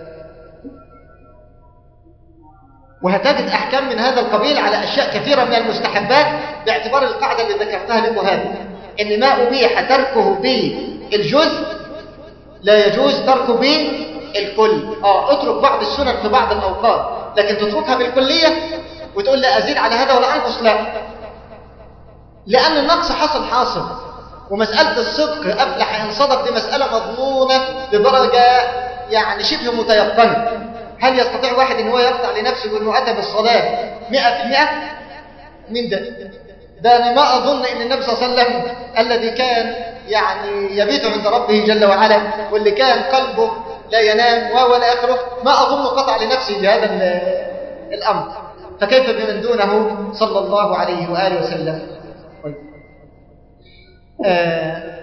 وهتجد أحكام من هذا القبيل على أشياء كثيرة من المستحبات باعتبار القاعدة اللي ذكرتها لكم هذه، إن ما أبيح تركه بالجزء لا يجوز تركه بالكل. آه اترك بعض السنن في بعض الأوقات، لكن تتركها بالكلية وتقول لا أزيد على هذا ولا أنقص، لا، لأن النقص حصل حاصل. ومسألة الصدق أفلح إن صدق دي مسألة مضمونة بدرجة يعني شبه متيقنة. هل يستطيع واحد إن هو يقطع لنفسه أنه أتى بالصلاة مئة في المئة؟ من ده؟ ده أنا ما أظن أن النبي صلى الله عليه وسلم الذي كان يعني يبيت عند ربه جل وعلا واللي كان قلبه لا ينام ولا آخره، ما أظن قطع لنفسه بهذا الأمر، فكيف بمن دونه صلى الله عليه وآله وسلم. آه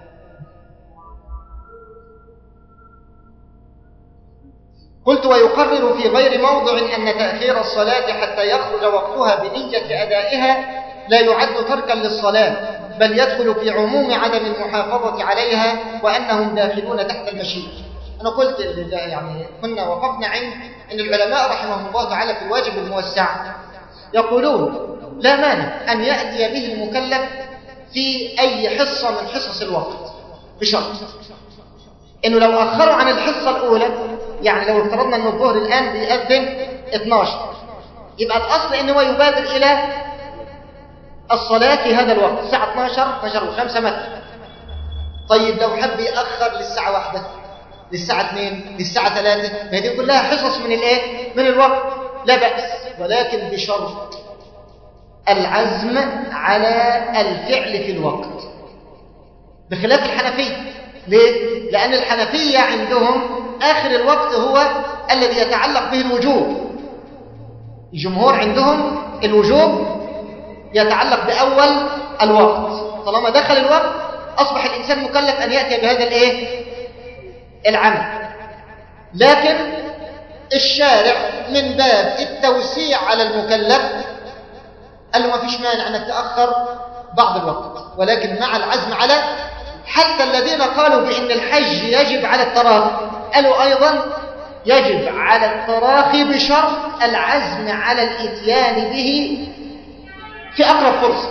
قلت ويقرر في غير موضع أن تأخير الصلاة حتى يخرج وقتها بنية أدائها لا يعد تركا للصلاة، بل يدخل في عموم عدم المحافظة عليها وأنهم داخلون تحت المشيئة. أنا قلت يعني كنا وقفنا عند أن العلماء رحمهم الله تعالى في الواجب الموسع يقولون لا مانع أن يأتي به المكلف في أي حصة من حصص الوقت بشرط إنه لو أخروا عن الحصة الأولى، يعني لو افترضنا أنه الظهر الآن بيقدم اثناشر، يبقى الأصل أنه هو يبادر إلى الصلاة في هذا الوقت الساعة اثناشر اثناشر وخمسة مثلا. طيب لو حب يأخر للساعة واحدة، للساعة اثنين، للساعة ثلاثة، ما دي كلها حصص من الايه؟ من الوقت، لا بأس، ولكن بشرط العزم على الفعل في الوقت، بخلاف الحنفية. ليه؟ لأن الحنفية عندهم آخر الوقت هو الذي يتعلق به الوجوب. الجمهور عندهم الوجوب يتعلق بأول الوقت، طالما دخل الوقت أصبح الإنسان مكلف أن يأتي بهذا الإيه؟ العمل. لكن الشارع من باب التوسيع على المكلف قال له ما فيش مانع أنك تأخر بعض الوقت، ولكن مع العزم على، حتى الذين قالوا بأن الحج يجب على التراخي قالوا أيضا يجب على التراخي بشرط العزم على الإتيان به في أقرب فرصة.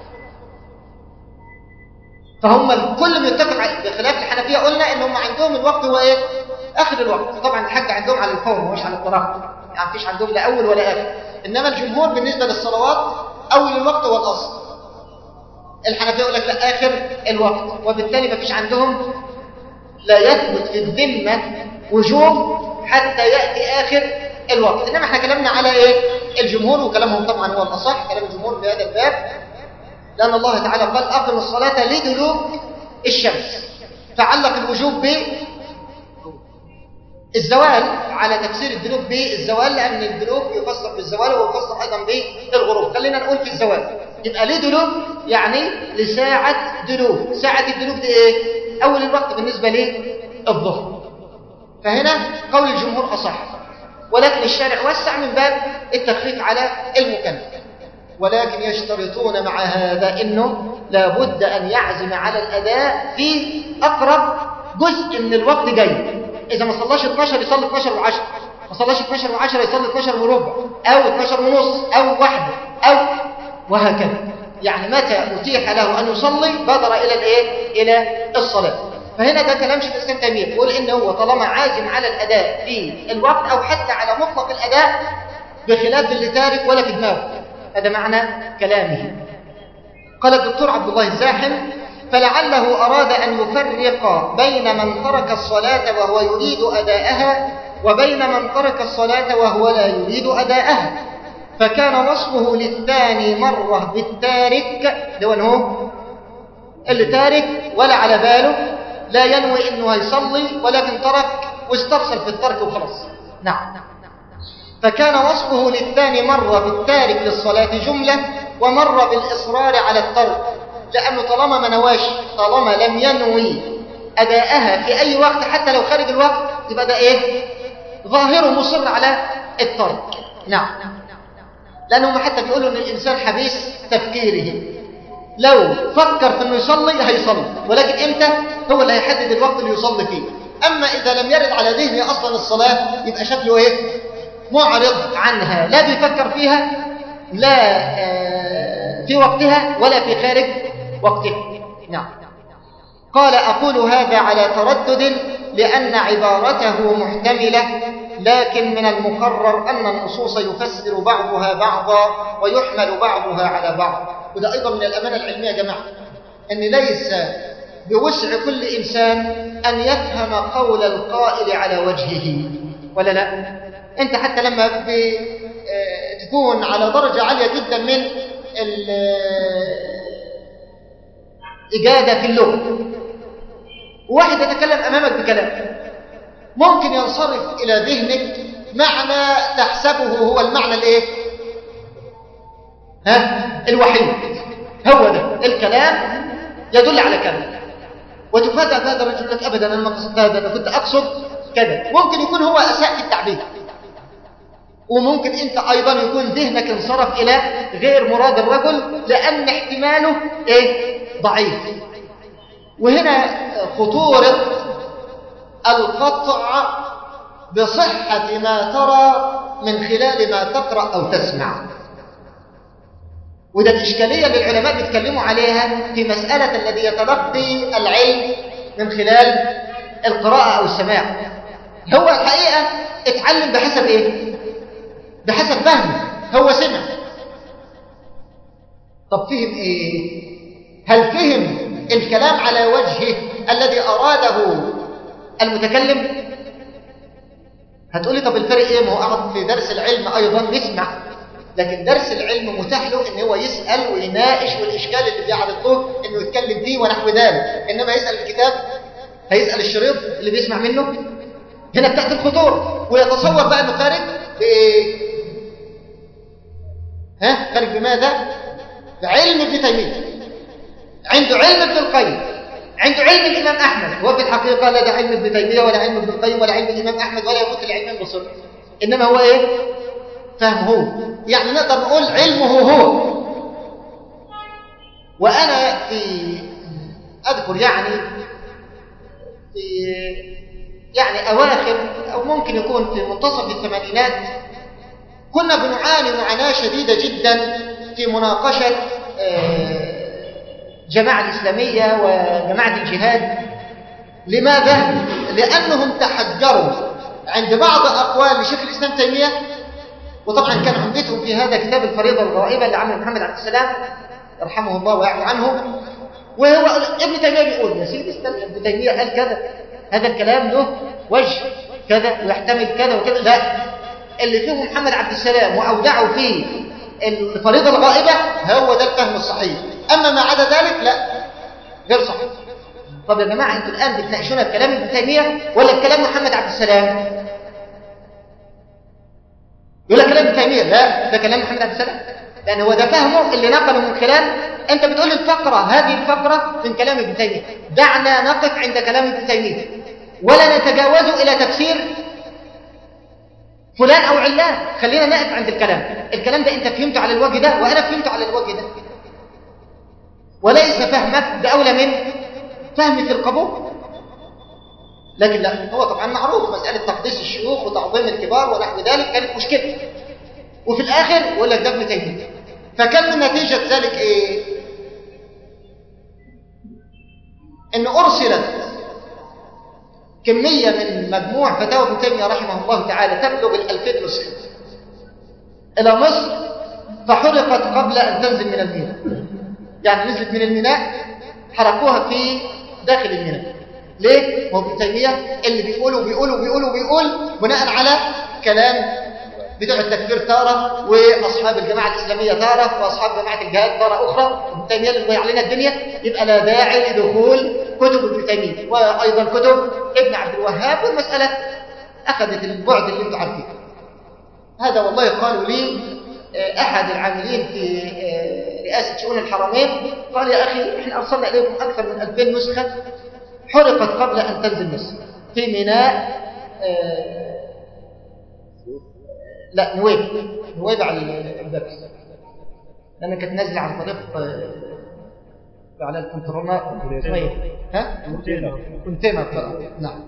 فهم الكل متفق عليه، بخلاف الحنفية قلنا إنهم عندهم الوقت هو إيه؟ آخر الوقت. طبعا الحج عندهم على الفور مش على التراخي، يعني مفيش عندهم لا أول ولا آخر. إنما الجمهور بالنسبة للصلوات أول الوقت هو الأصل. الحنفية يقول لك لا آخر الوقت، وبالتالي ما فيش عندهم لا يثبت في الذمة وجوب حتى يأتي آخر الوقت. إنما احنا كلامنا على إيه؟ الجمهور، وكلامهم طبعا هو الأصح، كلام الجمهور في هذا الباب، لأن الله تعالى قال أقم الصلاة لدلوك الشمس، فعلق الوجوب بالزوال على تفسير الدلوك بالزوال، لأن الدلوك يفسر بالزوال ويفسر أيضا بالغروب. خلينا نقول في الزوال، يبقى ليه دلوك؟ يعني لساعة دلوك. ساعة الدلوك دي إيه؟ أول الوقت بالنسبة للظهر. فهنا قول الجمهور أصح، ولكن الشارع وسع من باب التخفيف على المكلف. ولكن يشترطون مع هذا إنه لابد أن يعزم على الأداء في أقرب جزء من الوقت جاي. إذا ما صلاش اثناشر يصلي اثناشر وعشرة، ما صلاش اثناشر وعشرة يصلي اثناشر وربع، أو اثناشر ونص، أو واحدة، أو وهكذا. يعني متى أتيح له أن يصلي بادر إلى الإيه؟ إلى الصلاة. فهنا ده كلام شيخ الإسلام تيمية، يقول إن هو طالما عازم على الأداء في الوقت أو حتى على مطلق الأداء بخلاف اللي تارك ولا في دماغه، هذا معنى كلامه. قال الدكتور عبد الله الزاحم: فلعله أراد أن يفرق بين من ترك الصلاة وهو يريد أداءها وبين من ترك الصلاة وهو لا يريد أداءها، فكان وصفه للثاني مرة بالتارك، لو أنه اللي تارك ولا على باله، لا ينوي أنه يصلي ولكن ترك واسترسل في الترك وخلص. نعم. فكان وصفه للثاني مرة بالتارك للصلاة جملة ومرة بالإصرار على الترك، لأنه طالما ما نواش، طالما لم ينوي أداءها في أي وقت حتى لو خارج الوقت، يبقى ده إيه؟ ظاهره مصر على الترك. نعم. لأنهم حتى بيقولوا أن الإنسان حبيس تفكيره، لو فكر في أنه يصلي هيصلي، ولكن إمتى هو اللي هيحدد الوقت اللي يصلي فيه. أما إذا لم يرد على ذهنه أصلا الصلاة يبقى شكله إيه؟ معرض عنها، لا بيفكر فيها لا في وقتها ولا في خارج وقتها. نعم. قال: أقول هذا على تردد لأن عبارته محتملة، لكن من المقرر أن النصوص يفسر بعضها بعضا ويحمل بعضها على بعض. وده أيضا من الأمانة العلمية يا جماعة، أن ليس بوسع كل إنسان أن يفهم قول القائل على وجهه، ولا لا؟ أنت حتى لما تكون على درجة عالية جدا من الإجادة في اللغة، وواحد يتكلم أمامك بكلام ممكن ينصرف إلى ذهنك معنى تحسبه هو المعنى الإيه؟ ها؟ الوحيد، هو ده الكلام يدل على كلام، وتفاجأ هذا الرجل لك أبدا أنا ما قصدت هذا، أنا كنت أقصد كذا. ممكن يكون هو أساء في التعبير، وممكن أنت أيضا يكون ذهنك انصرف إلى غير مراد الرجل لأن احتماله إيه؟ ضعيف. وهنا خطورة القطع بصحة ما ترى من خلال ما تقرأ أو تسمع، وده الإشكالية اللي العلماء بيتكلموا عليها في مسألة الذي يتلقي العلم من خلال القراءة أو السماع. هو الحقيقة اتعلم بحسب إيه؟ بحسب فهمه. هو سمع، طب فهم إيه؟ هل فهم الكلام على وجهه الذي أراده المتكلم؟ هتقولي طب الفرق إيه؟ ما هو قعد في درس العلم أيضا يسمع، لكن درس العلم متاح له إن هو يسأل ويناقش، والإشكال اللي بيعرض له إنه يتكلم فيه ونحو ذلك. إنما يسأل الكتاب، هيسأل الشريط اللي بيسمع منه. هنا بتأتي الخطورة، ويتصور بقى إنه خارج بإيه؟ ها؟ خارج بماذا؟ بعلم ابن تيمية، عنده علم ابن القيم، عنده علم الإمام أحمد. هو في الحقيقة لا ده علم ابن تيمية ولا علم ابن القيم ولا علم الإمام أحمد ولا يمت العلمين بصر، إنما هو إيه؟ فهم هو. يعني نقدر نقول علمه هو. وأنا في أذكر يعني في يعني أواخر أو ممكن يكون في منتصف الثمانينات كنا بنعاني معاناة شديدة جدا في مناقشة جماعة الإسلامية وجماعة الجهاد. لماذا؟ لأنهم تحجروا عند بعض أقوال لشيخ الإسلام تيمية، وطبعا كان عمدتهم في هذا كتاب الفريضة الغائبة لعم محمد عبد السلام يرحمه الله ويعفو عنه. وهو ابن تيمية بيقول يا سيدي استنى، ابن تيمية قال كذا، هذا الكلام له وجه كذا ويحتمل كذا وكذا. لا، اللي فيه محمد عبد السلام وأودعوا فيه الفريضة الغائبة هو ده الفهم الصحيح، أما ما عدا ذلك لا، غير صحيح. طب يا جماعة انتوا الآن بتناقشونا بكلام ابن تيمية ولا بكلام محمد عبد السلام؟ يقول لك كلام ابن تيمية، لا ده كلام محمد عبد السلام، لأن هو ده فهمه اللي نقله من خلال. أنت بتقول الفقرة هذه الفقرة من كلام ابن تيمية، دعنا نقف عند كلام ابن تيمية ولا نتجاوز إلى تفسير فلان أو علان، خلينا نقف عند الكلام. الكلام ده أنت فهمته على الوجه ده وأنا فهمته على الوجه ده، وليس فهمك بأولى من فهمي في القبول. لكن لا، هو طبعا معروف مسألة تقديس الشيوخ وتعظيم الكبار ونحو ذلك كانت مشكلة، وفي الآخر يقول لك ده ابن تيمية. فكان من نتيجة ذلك إيه؟ إن أرسلت كمية من مجموع فتاوى ابن تيمية رحمه الله تعالى تبلغ الألفين نسخة إلى مصر، فحرقت قبل أن تنزل من الميناء. يعني نزلت من الميناء حرقوها في داخل الميناء. ليه؟ هو ابن تيمية اللي بيقولوا بيقولوا بيقولوا بيقول بناء على كلام بتوع التكفير تارة، وأصحاب الجماعة الإسلامية تارة، وأصحاب جماعة الجهاد تارة أخرى. ابن تيمية اللي ضيع لنا الدنيا، يبقى لا داعي لدخول كتب ابن تيمية وأيضا كتب ابن عبد الوهاب، والمسألة أخذت البعد اللي انتم عارفينه. هذا والله قالوا لي أحد العاملين في رئاسة شؤون الحرمين، قال يا أخي إحنا أرسلنا إليكم أكثر من ألفين نسخة حرقت قبل أن تنزل مصر في ميناء آه لا نويبع نويبع على الباب، لأنها كانت نازلة عن طريق آه على الكونتينر. ها؟ كونتينر. نعم.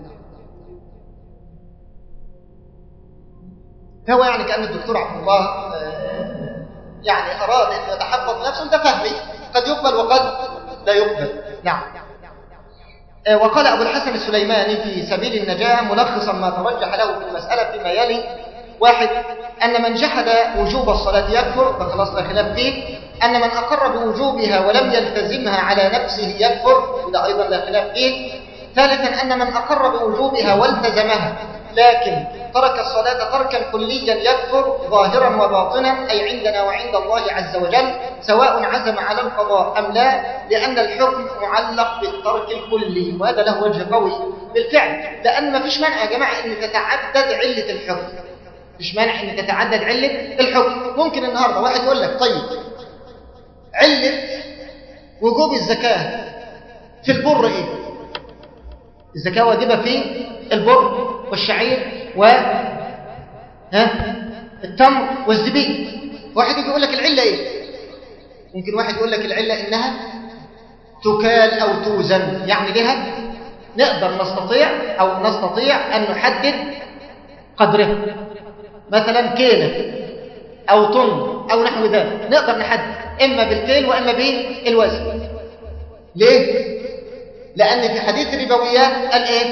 هو يعني كأن الدكتور عبد الله آه يعني أراد أن يتحفظ نفسه، ده فهمي قد يقبل وقد لا يقبل. نعم. وقال أبو الحسن السليماني في سبيل النجاة ملخصا ما ترجح له في المسألة فيما يلي: واحد، أن من جحد وجوب الصلاة يكفر، فخلاص لا خلاف فيه. أن من أقر بوجوبها ولم يلتزمها على نفسه يكفر، وده أيضا لا خلاف فيه. ثالثا، أن من أقر بوجوبها والتزمها لكن ترك الصلاة تركا كليا يكفر ظاهرا وباطنا، أي عندنا وعند الله عز وجل، سواء عزم على القضاء أم لا، لأن الحكم معلق بالترك الكلي. وهذا له وجه قوي بالفعل، لأن ما فيش مانع يا جماعة أن تتعدد علة الحكم. مش مانع أن تتعدد علة الحكم. ممكن النهاردة واحد يقول لك طيب علة وجوب الزكاة في البر إيه؟ الزكاة واجبة في البر والشعير و ها التمر والزبيب. واحد يقول لك العلة ايه؟ ممكن واحد يقول لك العلة انها تكال او توزن، يعني لها نقدر نستطيع او نستطيع ان نحدد قدرها، مثلا كيلة او طن او نحو ذلك، نقدر نحدد اما بالكيل واما بالوزن. ليه؟ لأن في حديث الربويات قال إيه؟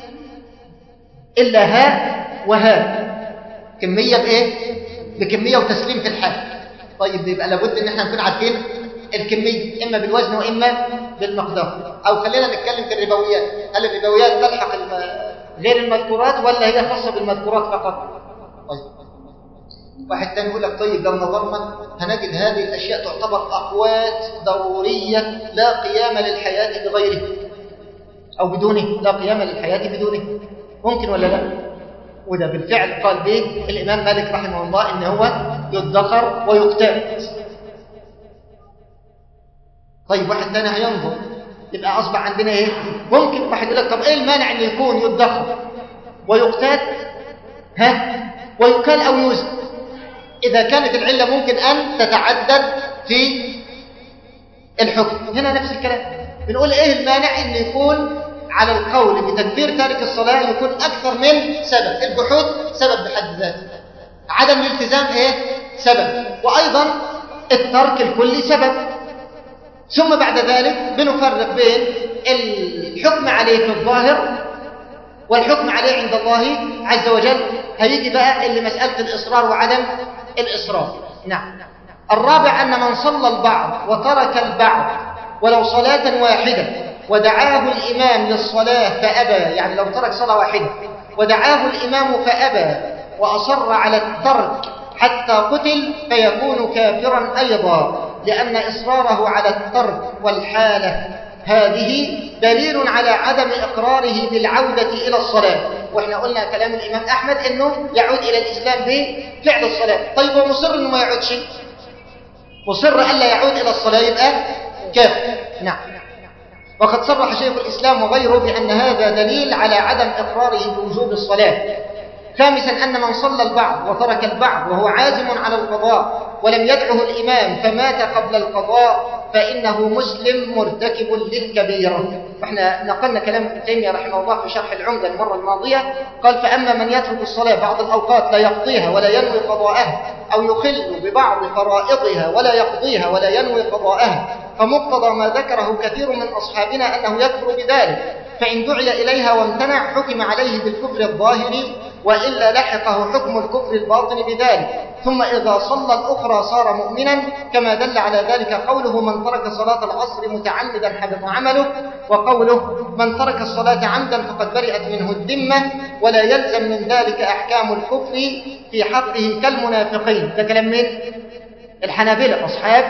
إلا ها وها، كمية بإيه؟ بكمية وتسليم في الحال. طيب يبقى لابد إن احنا نكون عارفين الكمية إما بالوزن وإما بالمقدار. أو خلينا نتكلم في الربويات، هل الربويات تلحق غير المذكورات ولا هي خاصة بالمذكورات فقط؟ طيب واحد تاني يقول لك طيب لو نظرنا هنجد هذه الأشياء تعتبر أقوات ضرورية لا قيام للحياة بغيره أو بدونه، لا قيام للحياة بدونه، ممكن ولا لا؟ وده بالفعل قال به الإمام مالك رحمه الله إن هو يدخر ويقتات. طيب واحد تاني هينظر، يبقى أصبح عندنا إيه؟ ممكن واحد يقول لك طب إيه المانع إنه يكون يدخر ويقتات ها ويكال أو يوزن؟ إذا كانت العلة ممكن أن تتعدد في الحكم. هنا نفس الكلام، بنقول إيه المانع إن يكون على القول بتكفير تارك الصلاة يكون أكثر من سبب. الجحود سبب بحد ذاته، عدم الالتزام إيه؟ سبب، وأيضا الترك الكلي سبب. ثم بعد ذلك بنفرق بين الحكم عليه في الظاهر والحكم عليه عند الله عز وجل. هيجي بقى اللي مسألة الإصرار وعدم الإصرار. نعم. الرابع أن من صلى البعض وترك البعض ولو صلاة واحدة ودعاه الإمام للصلاة فأبى، يعني لو ترك صلاة واحدة ودعاه الإمام فأبى وأصر على الترك حتى قتل فيكون كافرا أيضا، لأن إصراره على الترك والحالة هذه دليل على عدم إقراره بالعودة إلى الصلاة. وإحنا قلنا كلام الإمام أحمد إنه يعود إلى الإسلام بفعل الصلاة. طيب ومصر إنه ما يعودش، مصر ألا يعود إلى الصلاة يبقى كافر. نعم. وقد صرح شيخ الإسلام وغيره بأن هذا دليل على عدم إقراره بوجوب الصلاة. خامسا أن من صلى البعض وترك البعض وهو عازم على القضاء ولم يدعه الإمام فمات قبل القضاء فإنه مسلم مرتكب للكبيرة. وإحنا نقلنا كلام ابن تيمية رحمه الله في شرح العمدة المرة الماضية، قال فأما من يترك الصلاة بعض الأوقات لا يقضيها ولا ينوي قضاءها، أو يخل ببعض فرائضها ولا يقضيها ولا ينوي قضاءها، فمقتضى ما ذكره كثير من أصحابنا أنه يكفر بذلك، فإن دعي إليها وامتنع حكم عليه بالكفر الظاهر، وإلا لحقه حكم الكفر الباطن بذلك. ثم إذا صلى الأخرى صار مؤمنا، كما دل على ذلك قوله من ترك صلاة العصر متعمدا حبط عمله، وقوله من ترك الصلاة عمدا فقد برئت منه الذمة، ولا يلزم من ذلك أحكام الكفر في حقه كالمنافقين. ده كلام من الحنابلة أصحاب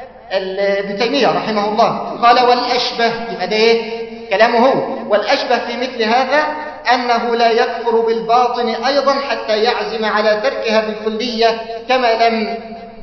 ابن تيمية رحمه الله. قال والأشبه، يبقى ده إيه؟ كلامه هو. والأشبه في مثل هذا أنه لا يكفر بالباطن أيضا حتى يعزم على تركها بالكلية، كما لم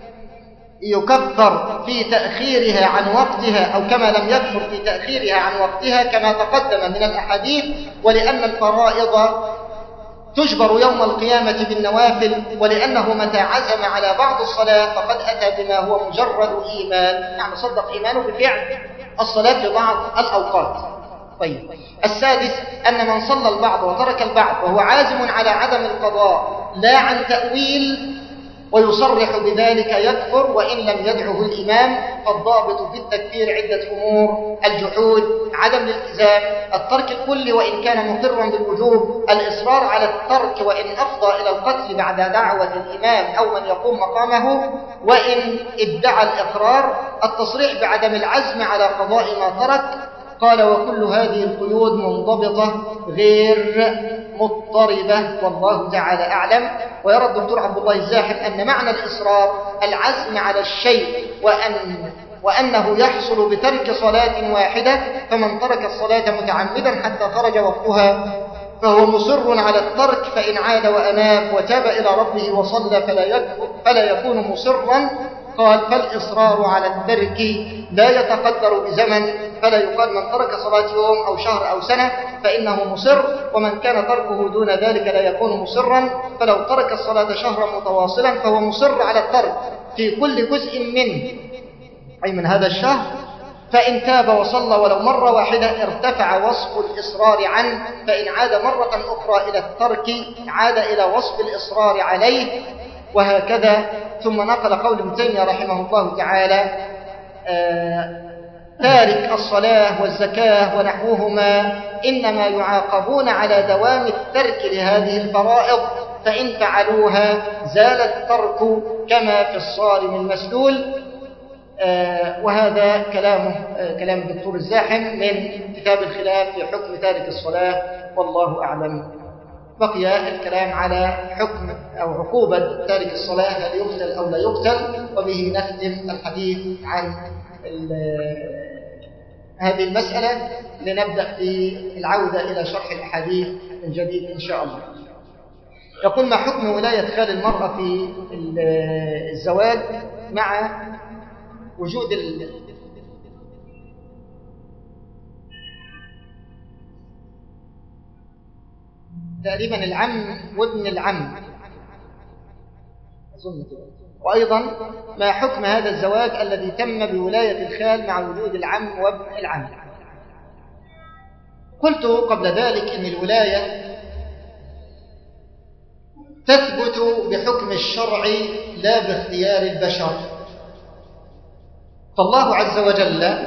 يكفر في تأخيرها عن وقتها، أو كما لم يكفر في تأخيرها عن وقتها كما تقدم من الأحاديث. ولأن الفرائض تجبر يوم القيامة بالنوافل، ولأنه متى عزم على بعض الصلاة فقد أتى بما هو مجرد إيمان، يعني صدق إيمانه بفعل الصلاة في بعض الأوقات. طيب السادس أن من صلى البعض وترك البعض وهو عازم على عدم القضاء لا عن تأويل ويصرح بذلك يكفر وإن لم يدعه الإمام. فالضابط في التكفير عدة أمور: الجحود، عدم الالتزام، الترك الكلي وإن كان مقرا بالوجوب، الإصرار على الترك وإن أفضى إلى القتل بعد دعوة الإمام أو من يقوم مقامه وإن ادعى الإقرار، التصريح بعدم العزم على قضاء ما ترك. قال وكل هذه القيود منضبطة غير مضطربة، والله تعالى أعلم. ويرى الدكتور عبد الله الزاحف أن معنى الإصرار العزم على الشيء، وأن وأنه يحصل بترك صلاة واحدة، فمن ترك الصلاة متعمدا حتى خرج وقتها فهو مصر على الترك، فإن عاد وأناب وتاب إلى ربه وصلى فلا يكفر فلا يكون مصرا. قال فالإصرار على الترك لا يتقدر بزمن، فلا يقال من ترك صلاة يوم أو شهر أو سنة فإنه مصر، ومن كان تركه دون ذلك لا يكون مصرا. فلو ترك الصلاة شهرا متواصلا فهو مصر على الترك في كل جزء منه أي من هذا الشهر، فإن تاب وصلى ولو مرة واحدة ارتفع وصف الإصرار عنه، فإن عاد مرة أخرى إلى الترك عاد إلى وصف الإصرار عليه، وهكذا. ثم نقل قول ابن تيمية رحمه الله تعالى: آه تارك الصلاة والزكاة ونحوهما إنما يعاقبون على دوام الترك لهذه الفرائض، فإن فعلوها زال الترك كما في الصارم المسلول. آه وهذا كلامه آه كلام الدكتور الزاحم من كتاب الخلاف في حكم تارك الصلاة، والله أعلم. بقي الكلام على حكم أو عقوبة تارك الصلاة، هل يقتل أو لا يقتل، وبه نختم الحديث عن هذه المسألة لنبدأ في العودة إلى شرح الأحاديث من جديد إن شاء الله. يقول: ما حكم ولاية خال المرأة في الزواج مع وجود ال... تقريبا العم وابن العم أظن كده. وأيضا ما حكم هذا الزواج الذي تم بولاية الخال مع وجود العم وابن العم؟ قلت قبل ذلك إن الولاية تثبت بحكم الشرع لا باختيار البشر، فالله عز وجل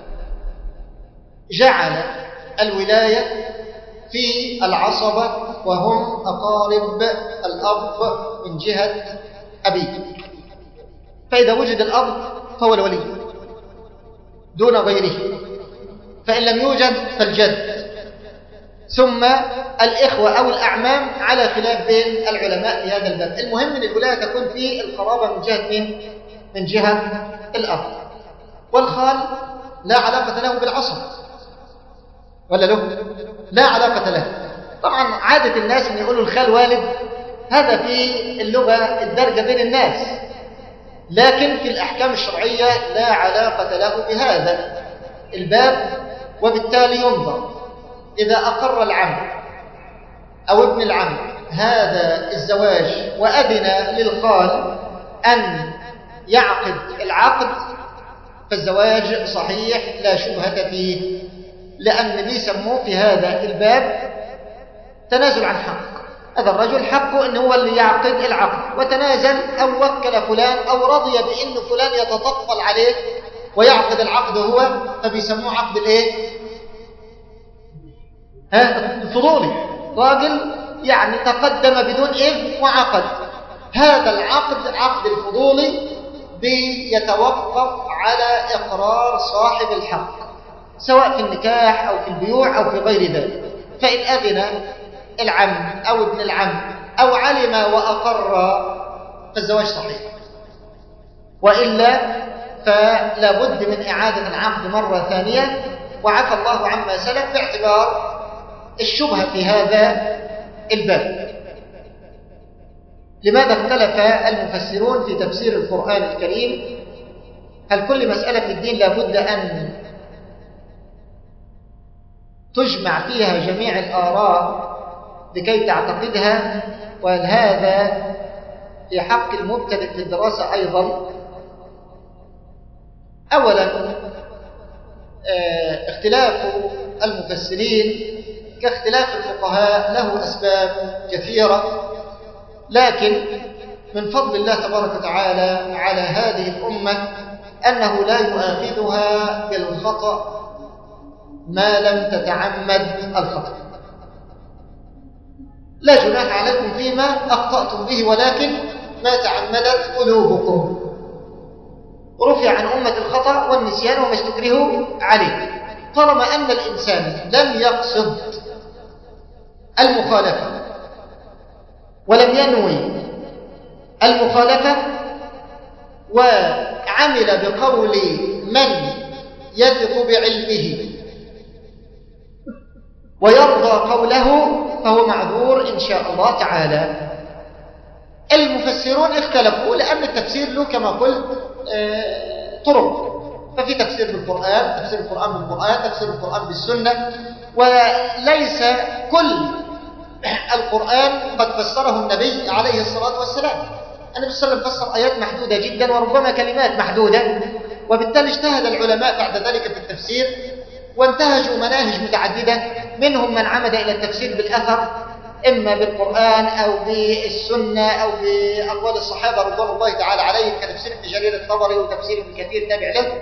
جعل الولاية في العصبة وهم أقارب الأب من جهة أبيه، فإذا وجد الأب فهو الولي دون غيره، فإن لم يوجد فالجد، ثم الإخوة أو الأعمام على خلاف بين العلماء في هذا الباب. المهم أن الولاية تكون في القرابة من جهة من من جهة الأب، والخال لا علاقة له بالعصب ولا له لا علاقة له. طبعا عادة الناس أن يقولوا الخال والد، هذا في اللغة الدارجة بين الناس، لكن في الأحكام الشرعية لا علاقة له بهذا الباب، وبالتالي ينظر إذا أقر العم أو ابن العم هذا الزواج وأذن للخال أن يعقد العقد، فالزواج صحيح لا شبهة فيه، لأن بيسموه في هذا الباب تنازل عن حق. هذا الرجل حقه أنه هو اللي يعقد العقد، وتنازل أو وكل فلان أو رضي بأن فلان يتطفل عليه ويعقد العقد هو، فبيسموه عقد الايه؟ ها الفضولي، راجل يعني تقدم بدون إذن وعقد. هذا العقد عقد الفضولي بيتوقف على إقرار صاحب الحق، سواء في النكاح أو في البيوع أو في غير ذلك. فإن أذن العم أو ابن العم أو علم وأقر فالزواج صحيح، وإلا فلا بد من إعادة العقد مرة ثانية، وعفى الله عما سلف باعتبار الشبهة في هذا الباب. لماذا اختلف المفسرون في تفسير القرآن الكريم؟ هل كل مسألة في الدين لابد أن تجمع فيها جميع الآراء لكي تعتقدها؟ وهل هذا في حق المبتدئ في الدراسة أيضا؟ أولا اختلاف المفسرين كاختلاف الفقهاء له أسباب كثيرة، لكن من فضل الله تبارك وتعالى على هذه الأمة أنه لا يؤاخذها بالخطأ ما لم تتعمد الخطأ. لا جناح عليكم فيما أخطأتم به ولكن ما تعمدت قلوبكم. ورفع عن أمة الخطأ والنسيان وما استكرهوا عليه. طالما أن الإنسان لم يقصد المخالفة ولم ينوي المخالفة وعمل بقول من يثق بعلمه ويرضى قوله فهو معذور إن شاء الله تعالى. المفسرون اختلفوا لأن التفسير له كما قلت طرق، ففي تفسير بالقرآن، تفسير القرآن بالقرآن، تفسير القرآن بالسنة، وليس كل القرآن قد فسره النبي عليه الصلاة والسلام. النبي صلى الله عليه وسلم فسر آيات محدودة جدا وربما كلمات محدودة، وبالتالي اجتهد العلماء بعد ذلك في التفسير وانتهجوا مناهج متعددة، منهم من عمد إلى التفسير بالأثر إما بالقرآن أو بالسنة أو بأقوال الصحابة رضوان الله تعالى عليهم كتفسير ابن جرير الطبري وتفسير ابن كثير تابع له،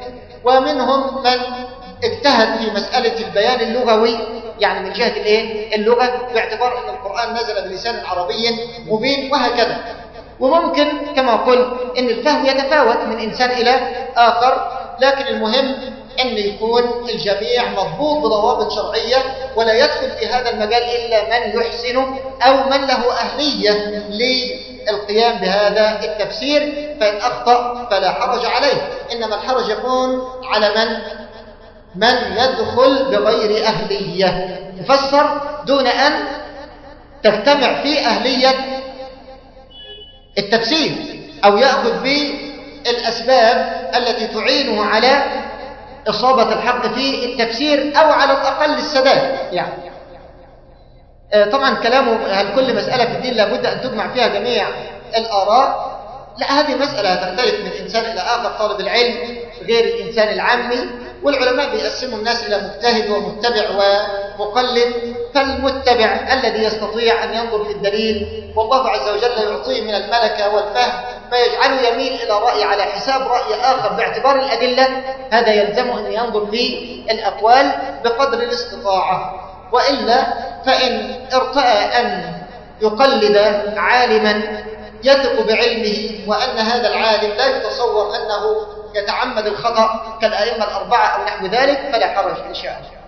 ومنهم من اجتهد في مسألة البيان اللغوي، يعني من جهة الايه اللغة، باعتبار أن القرآن نزل بلسان عربي مبين وهكذا. وممكن كما قلت أن الفهم يتفاوت من إنسان إلى آخر، لكن المهم أن يكون الجميع مضبوط بضوابط شرعية، ولا يدخل في هذا المجال إلا من يحسن أو من له أهلية للقيام بهذا التفسير، فإن أخطأ فلا حرج عليه، إنما الحرج يكون على من من يدخل بغير أهلية، يفسر دون أن تجتمع في أهلية التفسير، أو يأخذ بالأسباب التي تعينه على إصابة الحق في التفسير، أو على الأقل السداد. يعني طبعا كلامه هل كل مسألة في الدين لابد أن تجمع فيها جميع الآراء؟ لا، هذه مسألة تختلف من إنسان إلى آخر، طالب العلم غير الإنسان العامي، والعلماء بيقسموا الناس إلى مجتهد ومتبع ومقلد. فالمتبع الذي يستطيع أن ينظر في الدليل، والله عز وجل يعطيه من الملكة والفهم ما يجعله يميل إلى رأي على حساب رأي آخر باعتبار الأدلة، هذا يلزمه أن ينظر في الأقوال بقدر الاستطاعة. وإلا فإن ارتأى أن يقلد عالما يثق بعلمه، وأن هذا العالم لا يتصور أنه يتعمد الخطأ كالأئمة الأربعة أو نحو ذلك، فلا حرج إن شاء الله.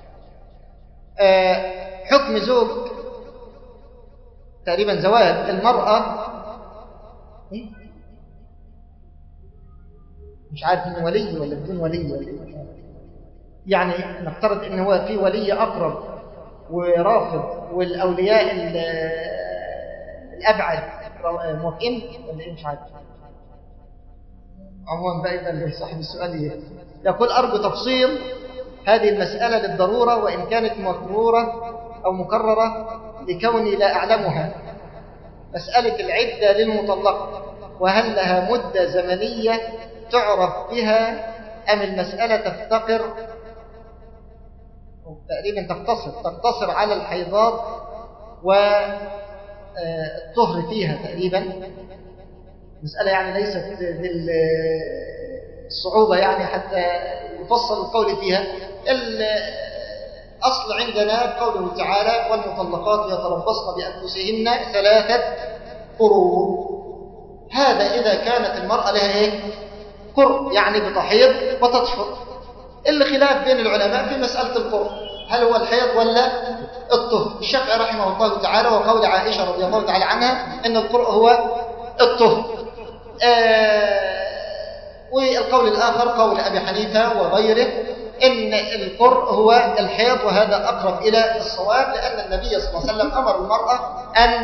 أه حكم زوج تقريبا زواج المرأة، مش عارف إنه ولي ولا بدون ولي ولا، يعني نفترض إنه هو في ولي أقرب ورافض، والأولياء الأبعد موافقين ولا إيه، مش عارف. عموما بقى اللي صاحب السؤال يقول أرجو تفصيل هذه المسألة للضرورة، وإن كانت مكرورة أو مكررة لكوني لا أعلمها. مسألة العدة للمطلقة، وهل لها مدة زمنية تعرف بها أم المسألة تفتقر تقريبا تقتصر تقتصر على الحيضات والطهر فيها تقريبا؟ مسألة يعني ليست بالصعوبة يعني حتى يفصل القول فيها. الأصل عندنا قوله تعالى والمطلقات يتربصن بأنفسهن ثلاثة قروء. هذا إذا كانت المرأة لها إيه؟ قرء، يعني بتحيض وتطهر. اللي خلاف بين العلماء في مسألة القرء، هل هو الحيض ولا الطهر؟ الشافعي رحمه الله تعالى وقول عائشة رضي الله تعالى عنها أن القرء هو الطهر. آه والقول الآخر قول أبي حنيفة وغيره إن القرء هو الحيض، وهذا أقرب إلى الصواب، لأن النبي صلى الله عليه وسلم أمر المرأة أن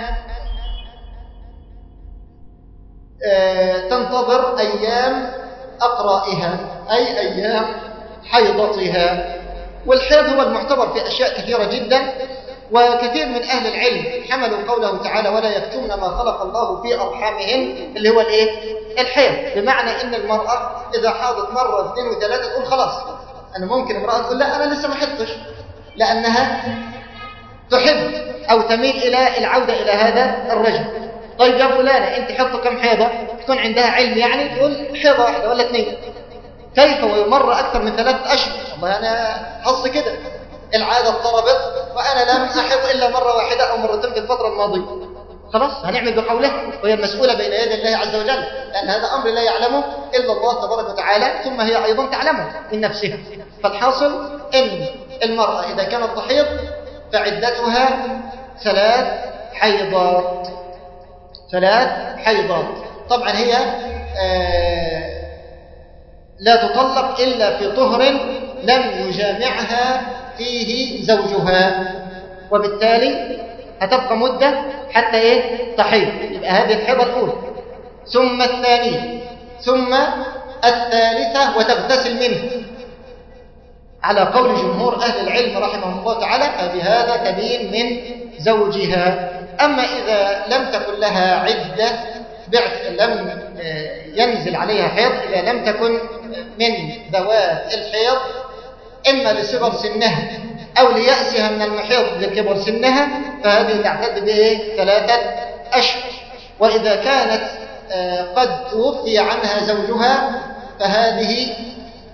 آه تنتظر أيام أقرائها، أي أيام حيضتها. والحيض هو المعتبر في أشياء كثيرة جدا، وكثير من أهل العلم حملوا قوله تعالى ولا يكتمن ما خلق الله في أرحامهن، اللي هو الإيه؟ الحيض، بمعنى إن المرأة إذا حاضت مرة اثنين وثلاثة تقول خلاص. أنا ممكن امرأة تقول لا أنا لسه ما حضتش، لأنها تحب أو تميل إلى العودة إلى هذا الرجل. طيب يا فلانة أنت حضت كم حيضة؟ تكون عندها علم يعني، تقول حيضة واحدة ولا اثنين. كيف ويمر أكثر من ثلاثة أشهر؟ والله أنا حظي كده، العادة اضطربت وأنا لم أحض إلا مرة واحدة أو مرتين في الفترة الماضية. خلاص هنعمل بقوله، وهي المسؤولة بين يدي الله عز وجل، لأن هذا أمر لا يعلمه إلا الله تبارك وتعالى، ثم هي أيضا تعلمه من نفسها. فالحاصل إن المرأة إذا كانت تحيض فعدتها ثلاث حيضات ثلاث حيضات. طبعا هي آه لا تطلق إلا في طهر لم يجامعها فيه زوجها، وبالتالي هتبقى مدة حتى إيه؟ تحيض. يبقى هذه الحيضة الأولى، ثم الثانية، ثم الثالثة، وتغتسل منه على قول جمهور أهل العلم رحمه الله تعالى، فبهذا تبين من زوجها. أما إذا لم تكن لها عدة، لم ينزل عليها حيض، إذا لم تكن من ذوات الحيض إما لصغر سنها أو ليأسها من المحيض لكبر سنها، فهذه تعتد بإيه؟ ثلاثة أشهر. وإذا كانت قد توفي عنها زوجها فهذه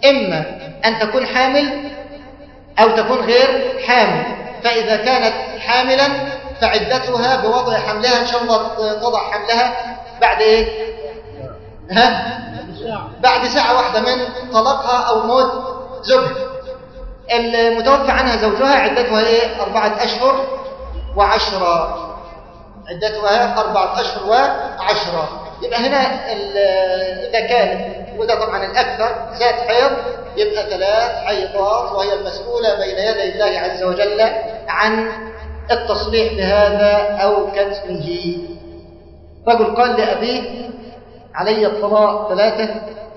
إما أن تكون حامل أو تكون غير حامل. فإذا كانت حاملا فعدتها بوضع حملها، إن شاء الله تضع حملها بعد إيه؟ ها؟ بعد ساعة واحدة من طلاقها أو موت زوجها. المتوفى عنها زوجها عدتها إيه؟ أربعة أشهر وعشرة. عدتها أربعة أشهر وعشرة. يبقى هنا إذا كان، وده طبعا الأكثر، ذات حيض، يبقى ثلاث حيضات، وهي المسؤولة بين يدي الله عز وجل عن التصريح بهذا أو كتمه. رجل قال لأبيه علي الطلاق ثلاثة،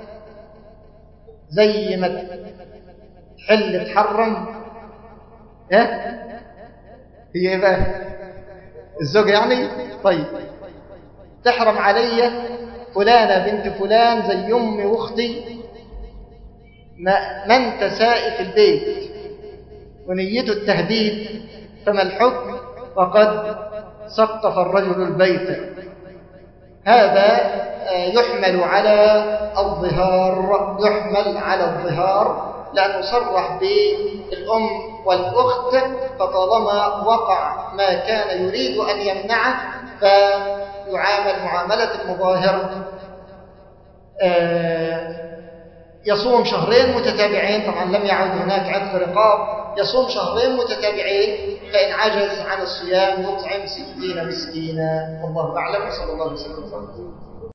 زي ما تحل تحرم. ها؟ هي إيه بقى؟ الزوج يعني؟ طيب، تحرم علي فلانة بنت فلان زي أمي واختي، ما, ما انت سائي في البيت ونيته التهديد، فما الحكم؟ وقد سقف الرجل البيت. هذا يحمل على الظهار، يحمل على الظهار، لأنه صرح بالأم والأخت، فطالما وقع ما كان يريد أن يمنعه فيعامل معاملة المظاهر. يصوم شهرين متتابعين، طبعا لم يعد هناك عتق رقاب، يصوم شهرين متتابعين، فإن عجز عن الصيام يطعم ستين مسكينا. والله أعلم، صلى الله عليه وسلم.